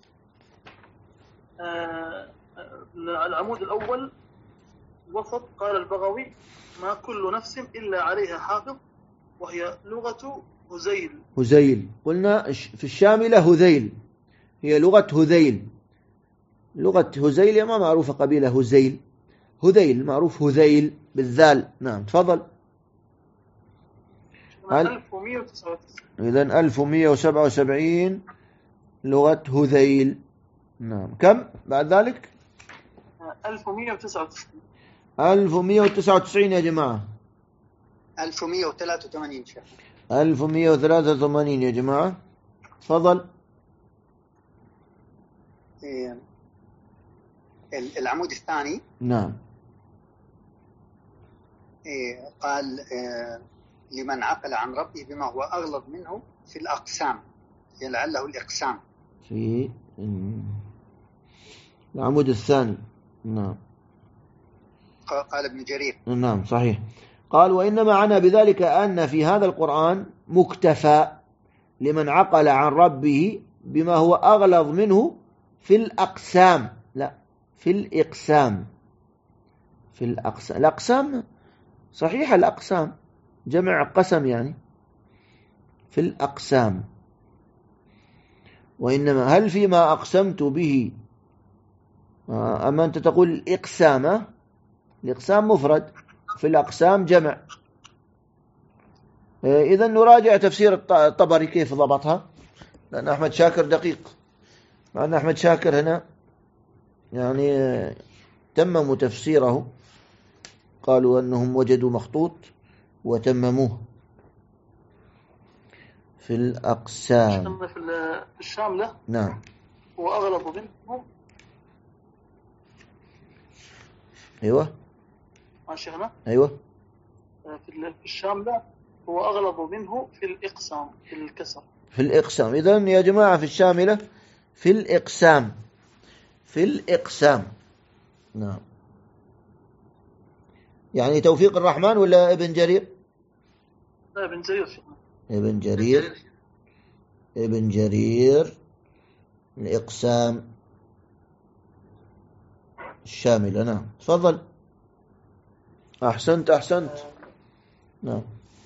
العمود الأول وسط. قال البغوي ما كل نفس إلا عليها حافظ وهي لغة هذيل. قلنا في الشاملة هذيل، هي لغة هذيل. لغة هذيل ما معروفة قبيلة هذيل معروف هذيل بالذال. نعم تفضل. 1179. إذن 1177 لغة هذيل. نعم كم بعد ذلك؟ 1199. 1199 يا جماعة. 1183 شيخ. 1183 يا جماعة. تفضل. العمود الثاني. نعم. قال لمن عقل عن ربه بما هو أغلظ منه في الأقسام، لعله الإقسام في العمود الثاني. نعم. قال ابن جرير. نعم صحيح. قال وإنما معنى بذلك أن في هذا القرآن مكتفى لمن عقل عن ربه بما هو أغلظ منه في الأقسام، لا في الإقسام. الأقسام صحيح، الأقسام جمع قسم يعني. في الأقسام. وإنما هل فيما أقسمت به، أما أنت تقول الإقسام، الإقسام مفرد، في الأقسام جمع. إذن نراجع تفسير الطبري كيف ضبطها، لأن أحمد شاكر دقيق، مع أن أحمد شاكر هنا يعني تمموا تفسيره، قالوا أنهم وجدوا مخطوط وتمموه. في الأقسام في الشاملة. نعم. وأغلب منهم. أيوة ماشي هنا. أيوة. في الشاملة هو أغلب منه في الإقسام، في الكسر. في الإقسام. إذن يا جماعة في الشاملة في الإقسام. في الإقسام. نعم. يعني توفيق الرحمن ولا ابن جرير؟ لا ابن جرير. ابن جرير. الإقسام الشاملة. نعم تفضل. أحسنت. نعم.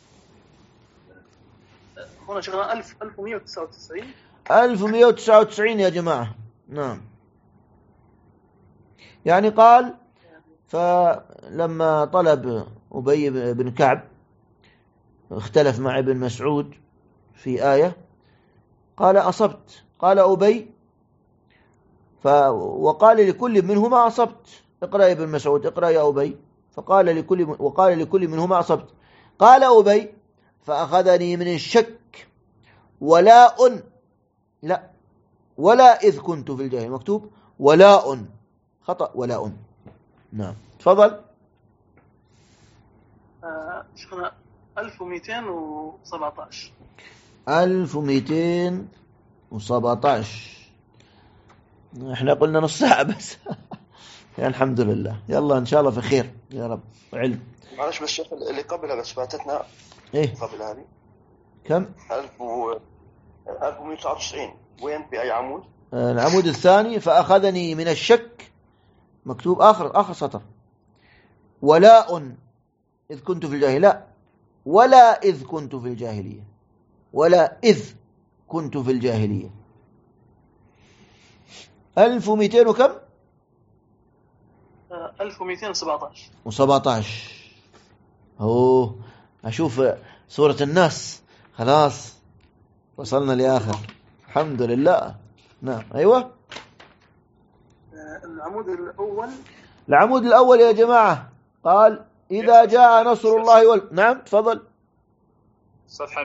هنا شغلنا 1199. 1199 يا جماعة. نعم. يعني قال فلما طلب أبي بن كعب اختلف مع ابن مسعود في آية، قال أصبت، قال أبي وقال لكل منهما أصبت، اقرأ يا ابن مسعود، اقرأ يا أبي، وقال لكل منهما أصبت. قال أبي فأخذني من الشك ولا إذ كنت في الجاهل، مكتوب ولاء، خطأ ولاء. نعم تفضل. شيخنا 1217. 1217. احنا قلنا نص ساعة بس. الحمد لله. يلا ان شاء الله في خير يا رب علم. معلش بس شيخ اللي قبلها بس فاتتنا. ايه قبل هذه كم؟ 1199 وين بأي عمود؟ العمود الثاني. فأخذني من الشك، مكتوب آخر سطر، ولاء إذ كنت في الجاهلية، ولا إذ كنت في الجاهلية. ولا إذ كنت في الجاهلية. 1200 وكم؟ 1217 و17. أوه، أشوف سورة الناس خلاص وصلنا لآخر، الحمد لله. نعم، أيوة. العمود الأول يا جماعة قال إذا جاء نصر الله نعم، تفضل. صفحة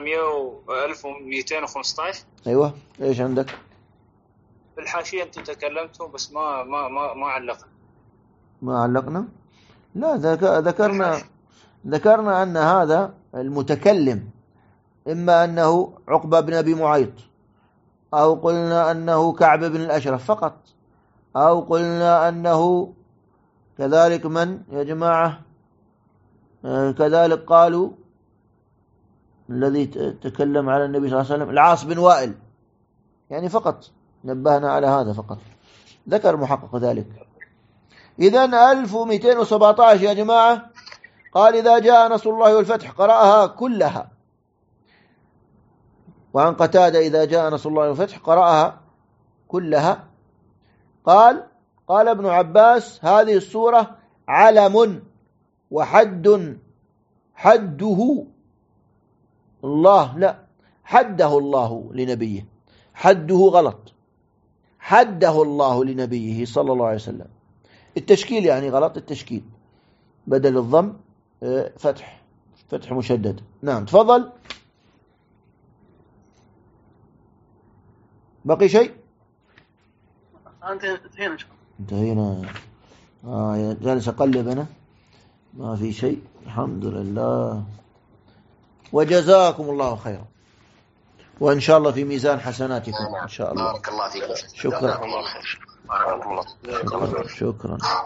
1215. أيوة، إيش عندك؟ في الحاشية أنتم تكلمتوا بس ما علقنا. ما علقنا؟ لا، ذكرنا أن هذا المتكلم إما أنه عقبة بن أبي معيط، أو قلنا أنه كعب بن الأشرف فقط، أو قلنا أنه كذلك من يا جماعة؟ كذلك قالوا الذي تكلم على النبي صلى الله عليه وسلم العاص بن وائل، يعني فقط نبهنا على هذا فقط، ذكر محقق ذلك. إذن 1217 يا جماعة قال إذا جاء نصر الله والفتح، قرأها كلها. وعن قتادة إذا جاء نصر الله والفتح قرأها كلها. قال ابن عباس هذه السورة علم وحد، حده الله، لا، حده الله لنبيه، حده غلط، حده الله لنبيه صلى الله عليه وسلم. التشكيل يعني غلط، التشكيل بدل الضم فتح مشدد. نعم، تفضل. بقي شيء؟ انتهينا. جالس أقلب أنا، ما في شيء، الحمد لله. وجزاكم الله خيرا، وإن شاء الله في ميزان حسناتكم إن شاء الله. بارك الله فيك. شكرا. بارك الله. شكرا.